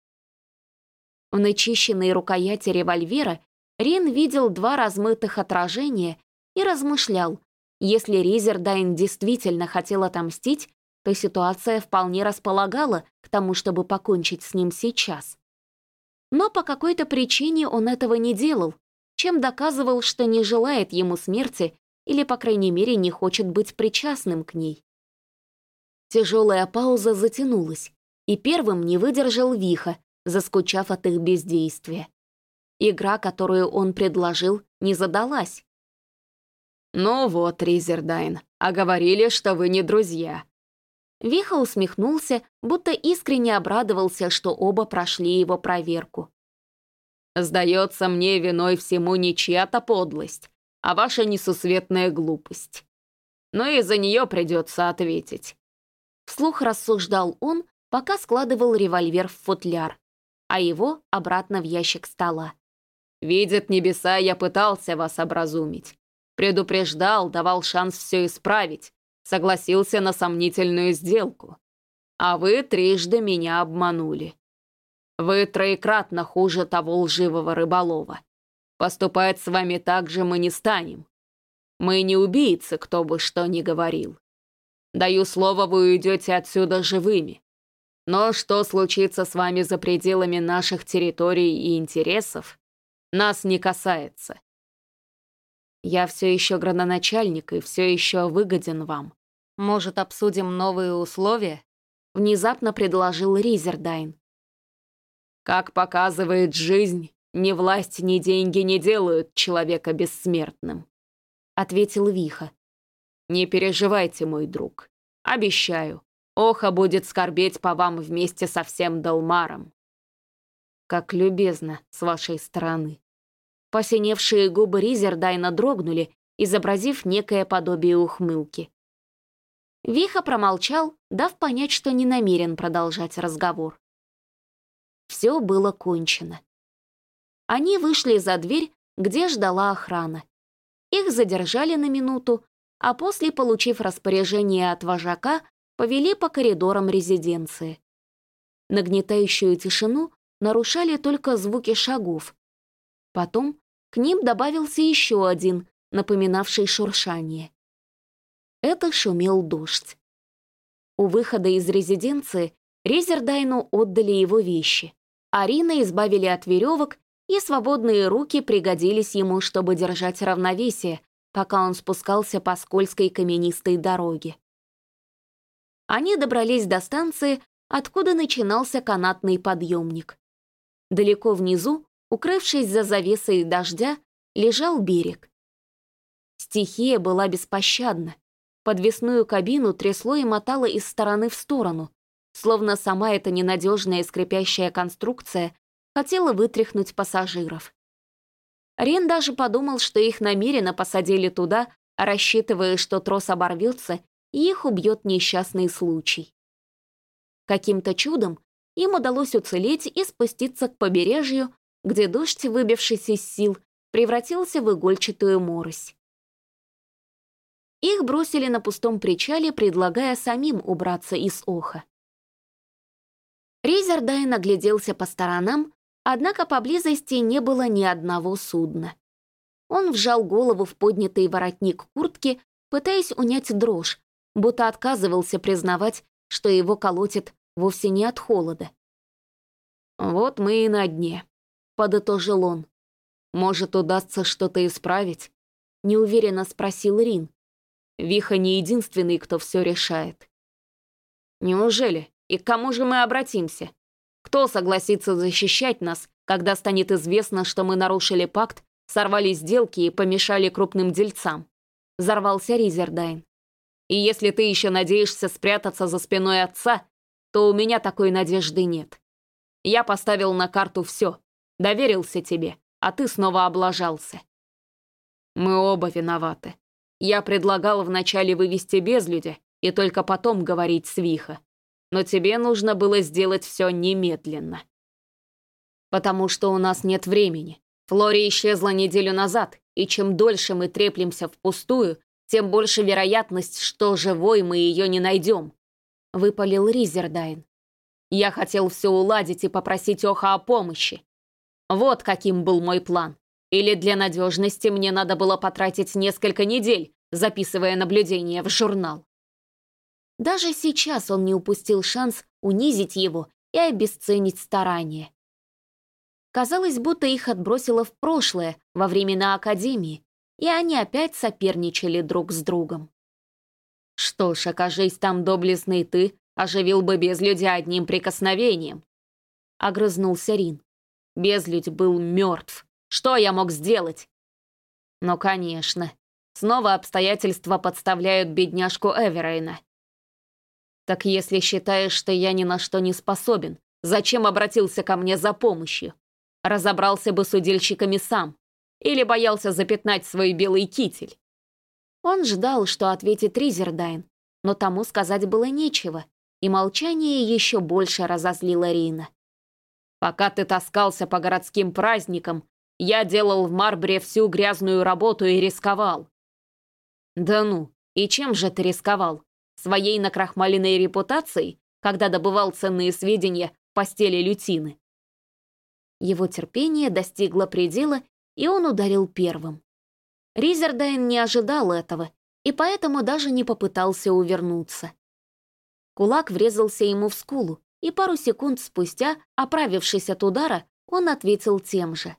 В начищенной рукояти револьвера Рин видел 2 размытых отражения и размышлял: если Ризердайн действительно хотел отомстить, то ситуация вполне располагала к тому, чтобы покончить с ним сейчас. Но по какой-то причине он этого не делал, чем доказывал, что не желает ему смерти или, по крайней мере, не хочет быть причастным к ней. Тяжелая пауза затянулась, и первым не выдержал Виха, заскучав от их бездействия. Игра, которую он предложил, не задалась. «Ну вот, Ризердайн, а говорили, что вы не друзья». Виха усмехнулся, будто искренне обрадовался, что оба прошли его проверку. «Сдается мне, виной всему не чья-то подлость, а ваша несусветная глупость. Но и за нее придется ответить». Вслух рассуждал он, пока складывал револьвер в футляр, а его обратно в ящик стола. «Видят небеса, я пытался вас образумить. Предупреждал, давал шанс все исправить, согласился на сомнительную сделку. А вы 3 меня обманули. Вы 3-кратно хуже того лживого рыболова. Поступать с вами так же мы не станем. Мы не убийцы, кто бы что ни говорил. Даю слово, вы уйдете отсюда живыми. Но что случится с вами за пределами наших территорий и интересов, нас не касается. Я все еще градоначальник и все еще выгоден вам. Может, обсудим новые условия?» — внезапно предложил Ризердайн. Как показывает жизнь, «Ни власть, ни деньги не делают человека бессмертным», — ответил Виха. «Не переживайте, мой друг. Обещаю, Оха будет скорбеть по вам вместе со всем Далмаром». «Как любезно с вашей стороны». Посиневшие губы Ризердайна дрогнули, изобразив некое подобие ухмылки. Виха промолчал, дав понять, что не намерен продолжать разговор. Все было кончено. Они вышли за дверь, где ждала охрана. Их задержали на минуту, а после, получив распоряжение от вожака, повели по коридорам резиденции. Нагнетающую тишину нарушали только звуки шагов. Потом к ним добавился еще один, напоминавший шуршание. Это шумел дождь. У выхода из резиденции Ризердайну отдали его вещи. Арина избавили от веревок, и свободные руки пригодились ему, чтобы держать равновесие, пока он спускался по скользкой каменистой дороге. Они добрались до станции, откуда начинался канатный подъемник. Далеко внизу, укрывшись за завесой дождя, лежал берег. Стихия была беспощадна. Подвесную кабину трясло и мотало из стороны в сторону, словно сама эта ненадежная скрипящая конструкция хотела вытряхнуть пассажиров. Рен даже подумал, что их намеренно посадили туда, рассчитывая, что трос оборвется и их убьет несчастный случай. Каким-то чудом им удалось уцелеть и спуститься к побережью, где дождь, выбившись из сил, превратился в игольчатую морось. Их бросили на пустом причале, предлагая самим убраться из Оха. Ризердайн огляделся по сторонам, однако поблизости не было ни одного судна. Он вжал голову в поднятый воротник куртки, пытаясь унять дрожь, будто отказывался признавать, что его колотит вовсе не от холода. «Вот мы и на дне», — подытожил он. «Может, удастся что-то исправить?» — неуверенно спросил Рин. Виха не единственный, кто все решает. «Неужели? И к кому же мы обратимся? Кто согласится защищать нас, когда станет известно, что мы нарушили пакт, сорвали сделки и помешали крупным дельцам?» — взорвался Ризердайн. «И если ты еще надеешься спрятаться за спиной отца, то у меня такой надежды нет. Я поставил на карту все, доверился тебе, а ты снова облажался. Мы оба виноваты. Я предлагал вначале вывести безлюдя и только потом говорить с Виха. Но тебе нужно было сделать все немедленно. Потому что у нас нет времени. Флори исчезла неделю назад, и чем дольше мы треплемся впустую, тем больше вероятность, что живой мы ее не найдем», — выпалил Ризердайн. «Я хотел все уладить и попросить Оха о помощи. Вот каким был мой план. Или для надежности мне надо было потратить несколько недель, записывая наблюдения в журнал». Даже сейчас он не упустил шанс унизить его и обесценить старания. Казалось, будто их отбросило в прошлое, во времена Академии, и они опять соперничали друг с другом. «Что ж, окажись там доблестный ты, оживил бы безлюдя одним прикосновением», — огрызнулся Рин. «Безлюдь был мертв. Что я мог сделать?» «Ну, конечно. Снова обстоятельства подставляют бедняжку Эверейна. Так если считаешь, что я ни на что не способен, зачем обратился ко мне за помощью? Разобрался бы с удильщиками сам. Или боялся запятнать свой белый китель?» Он ждал, что ответит Ризердайн, но тому сказать было нечего, и молчание еще больше разозлило Рина. «Пока ты таскался по городским праздникам, я делал в Марбре всю грязную работу и рисковал». «Да ну, и чем же ты рисковал? Своей накрахмаленной репутацией, когда добывал ценные сведения в постели Лютины?» Его терпение достигло предела, и он ударил первым. Ризердайн не ожидал этого, и поэтому даже не попытался увернуться. Кулак врезался ему в скулу, и пару секунд спустя, оправившись от удара, он ответил тем же.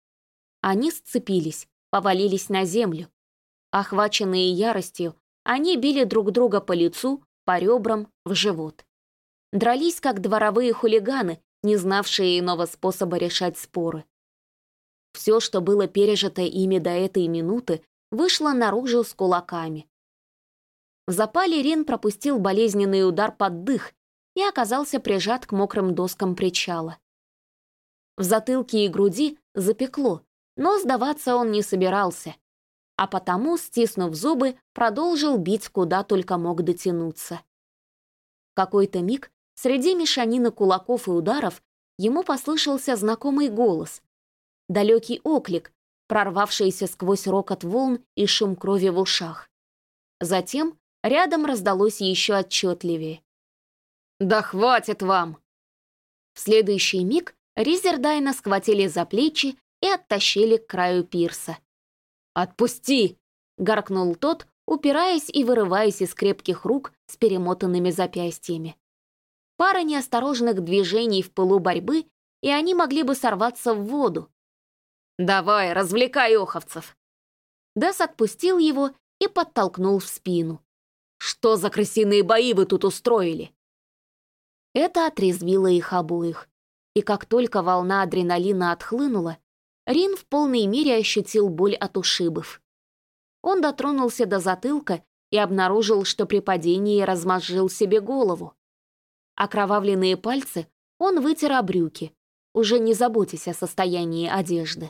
Они сцепились, повалились на землю. Охваченные яростью, они били друг друга по лицу, по ребрам, в живот. Дрались, как дворовые хулиганы, не знавшие иного способа решать споры. Все, что было пережито ими до этой минуты, вышло наружу с кулаками. В запале Рин пропустил болезненный удар под дых и оказался прижат к мокрым доскам причала. В затылке и груди запекло, но сдаваться он не собирался, а потому, стиснув зубы, продолжил бить, куда только мог дотянуться. В какой-то миг среди мешанины кулаков и ударов ему послышался знакомый голос, далекий оклик, прорвавшийся сквозь рокот волн и шум крови в ушах. Затем рядом раздалось еще отчетливее. «Да хватит вам!» В следующий миг Ризердайна схватили за плечи и оттащили к краю пирса. «Отпусти!» — гаркнул тот, упираясь и вырываясь из крепких рук с перемотанными запястьями. Пара неосторожных движений в пылу борьбы, и они могли бы сорваться в воду. «Давай, развлекай оховцев!» Дэс отпустил его и подтолкнул в спину. «Что за крысиные бои вы тут устроили?» Это отрезвило их обоих. И как только волна адреналина отхлынула, Рин в полной мере ощутил боль от ушибов. Он дотронулся до затылка и обнаружил, что при падении размозжил себе голову. Окровавленные пальцы он вытер о брюки, уже не заботясь о состоянии одежды.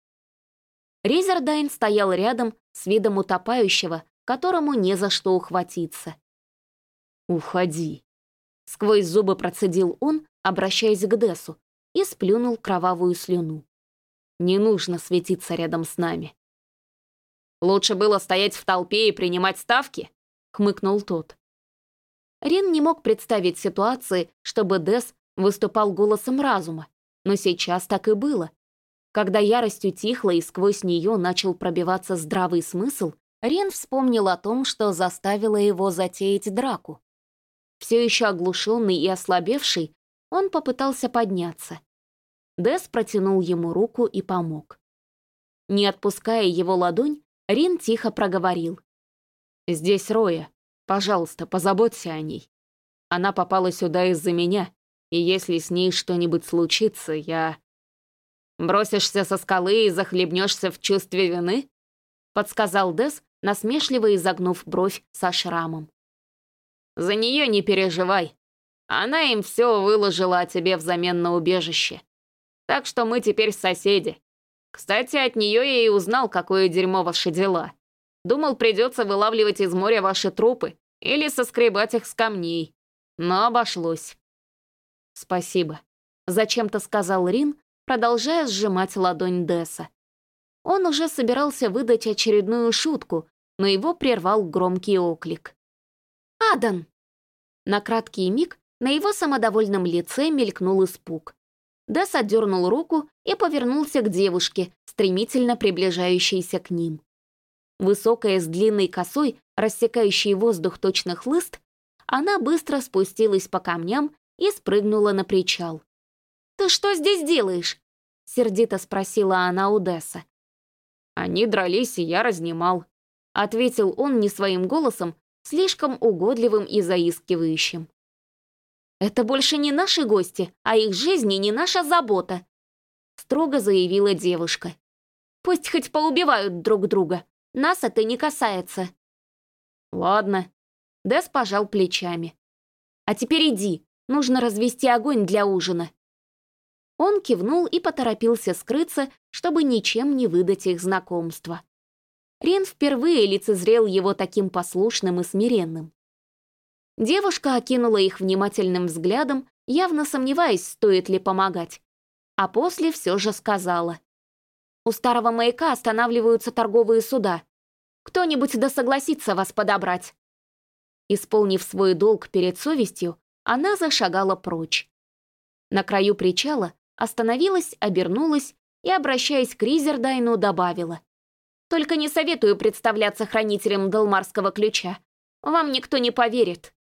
Ризердайн стоял рядом с видом утопающего, которому не за что ухватиться. «Уходи», — сквозь зубы процедил он, обращаясь к Десу, и сплюнул кровавую слюну. «Не нужно светиться рядом с нами». «Лучше было стоять в толпе и принимать ставки?» — хмыкнул тот. Рин не мог представить ситуации, чтобы Дес выступал голосом разума, но сейчас так и было. Когда ярость утихла и сквозь нее начал пробиваться здравый смысл, Рин вспомнил о том, что заставило его затеять драку. Все еще оглушенный и ослабевший, он попытался подняться. Дес протянул ему руку и помог. Не отпуская его ладонь, Рин тихо проговорил. «Здесь Роя. Пожалуйста, позаботься о ней. Она попала сюда из-за меня, и если с ней что-нибудь случится, я...» «Бросишься со скалы и захлебнешься в чувстве вины?» — подсказал Дес, насмешливо изогнув бровь со шрамом. «За нее не переживай. Она им все выложила о тебе взамен на убежище. Так что мы теперь соседи. Кстати, от нее я и узнал, какое дерьмо ваши дела. Думал, придется вылавливать из моря ваши трупы или соскребать их с камней. Но обошлось». «Спасибо», — зачем-то сказал Рин, продолжая сжимать ладонь Деса. Он уже собирался выдать очередную шутку, но его прервал громкий оклик. «Адан!» На краткий миг на его самодовольном лице мелькнул испуг. Дес отдернул руку и повернулся к девушке, стремительно приближающейся к ним. Высокая, с длинной косой, рассекающей воздух точно хлыст, она быстро спустилась по камням и спрыгнула на причал. «Ты что здесь делаешь?» — сердито спросила она у Деса. «Они дрались, и я разнимал», — ответил он не своим голосом, слишком угодливым и заискивающим. «Это больше не наши гости, а их жизни не наша забота», — строго заявила девушка. «Пусть хоть поубивают друг друга, нас это не касается». «Ладно», — Дес пожал плечами. «А теперь иди, нужно развести огонь для ужина». Он кивнул и поторопился скрыться, чтобы ничем не выдать их знакомства. Рин впервые лицезрел его таким послушным и смиренным. Девушка окинула их внимательным взглядом, явно сомневаясь, стоит ли помогать, а после все же сказала. «У старого маяка останавливаются торговые суда. Кто-нибудь да согласится вас подобрать». Исполнив свой долг перед совестью, она зашагала прочь. На краю причала остановилась, обернулась и, обращаясь к Ризердайну, добавила. «Только не советую представляться хранителем Далмарского ключа. Вам никто не поверит».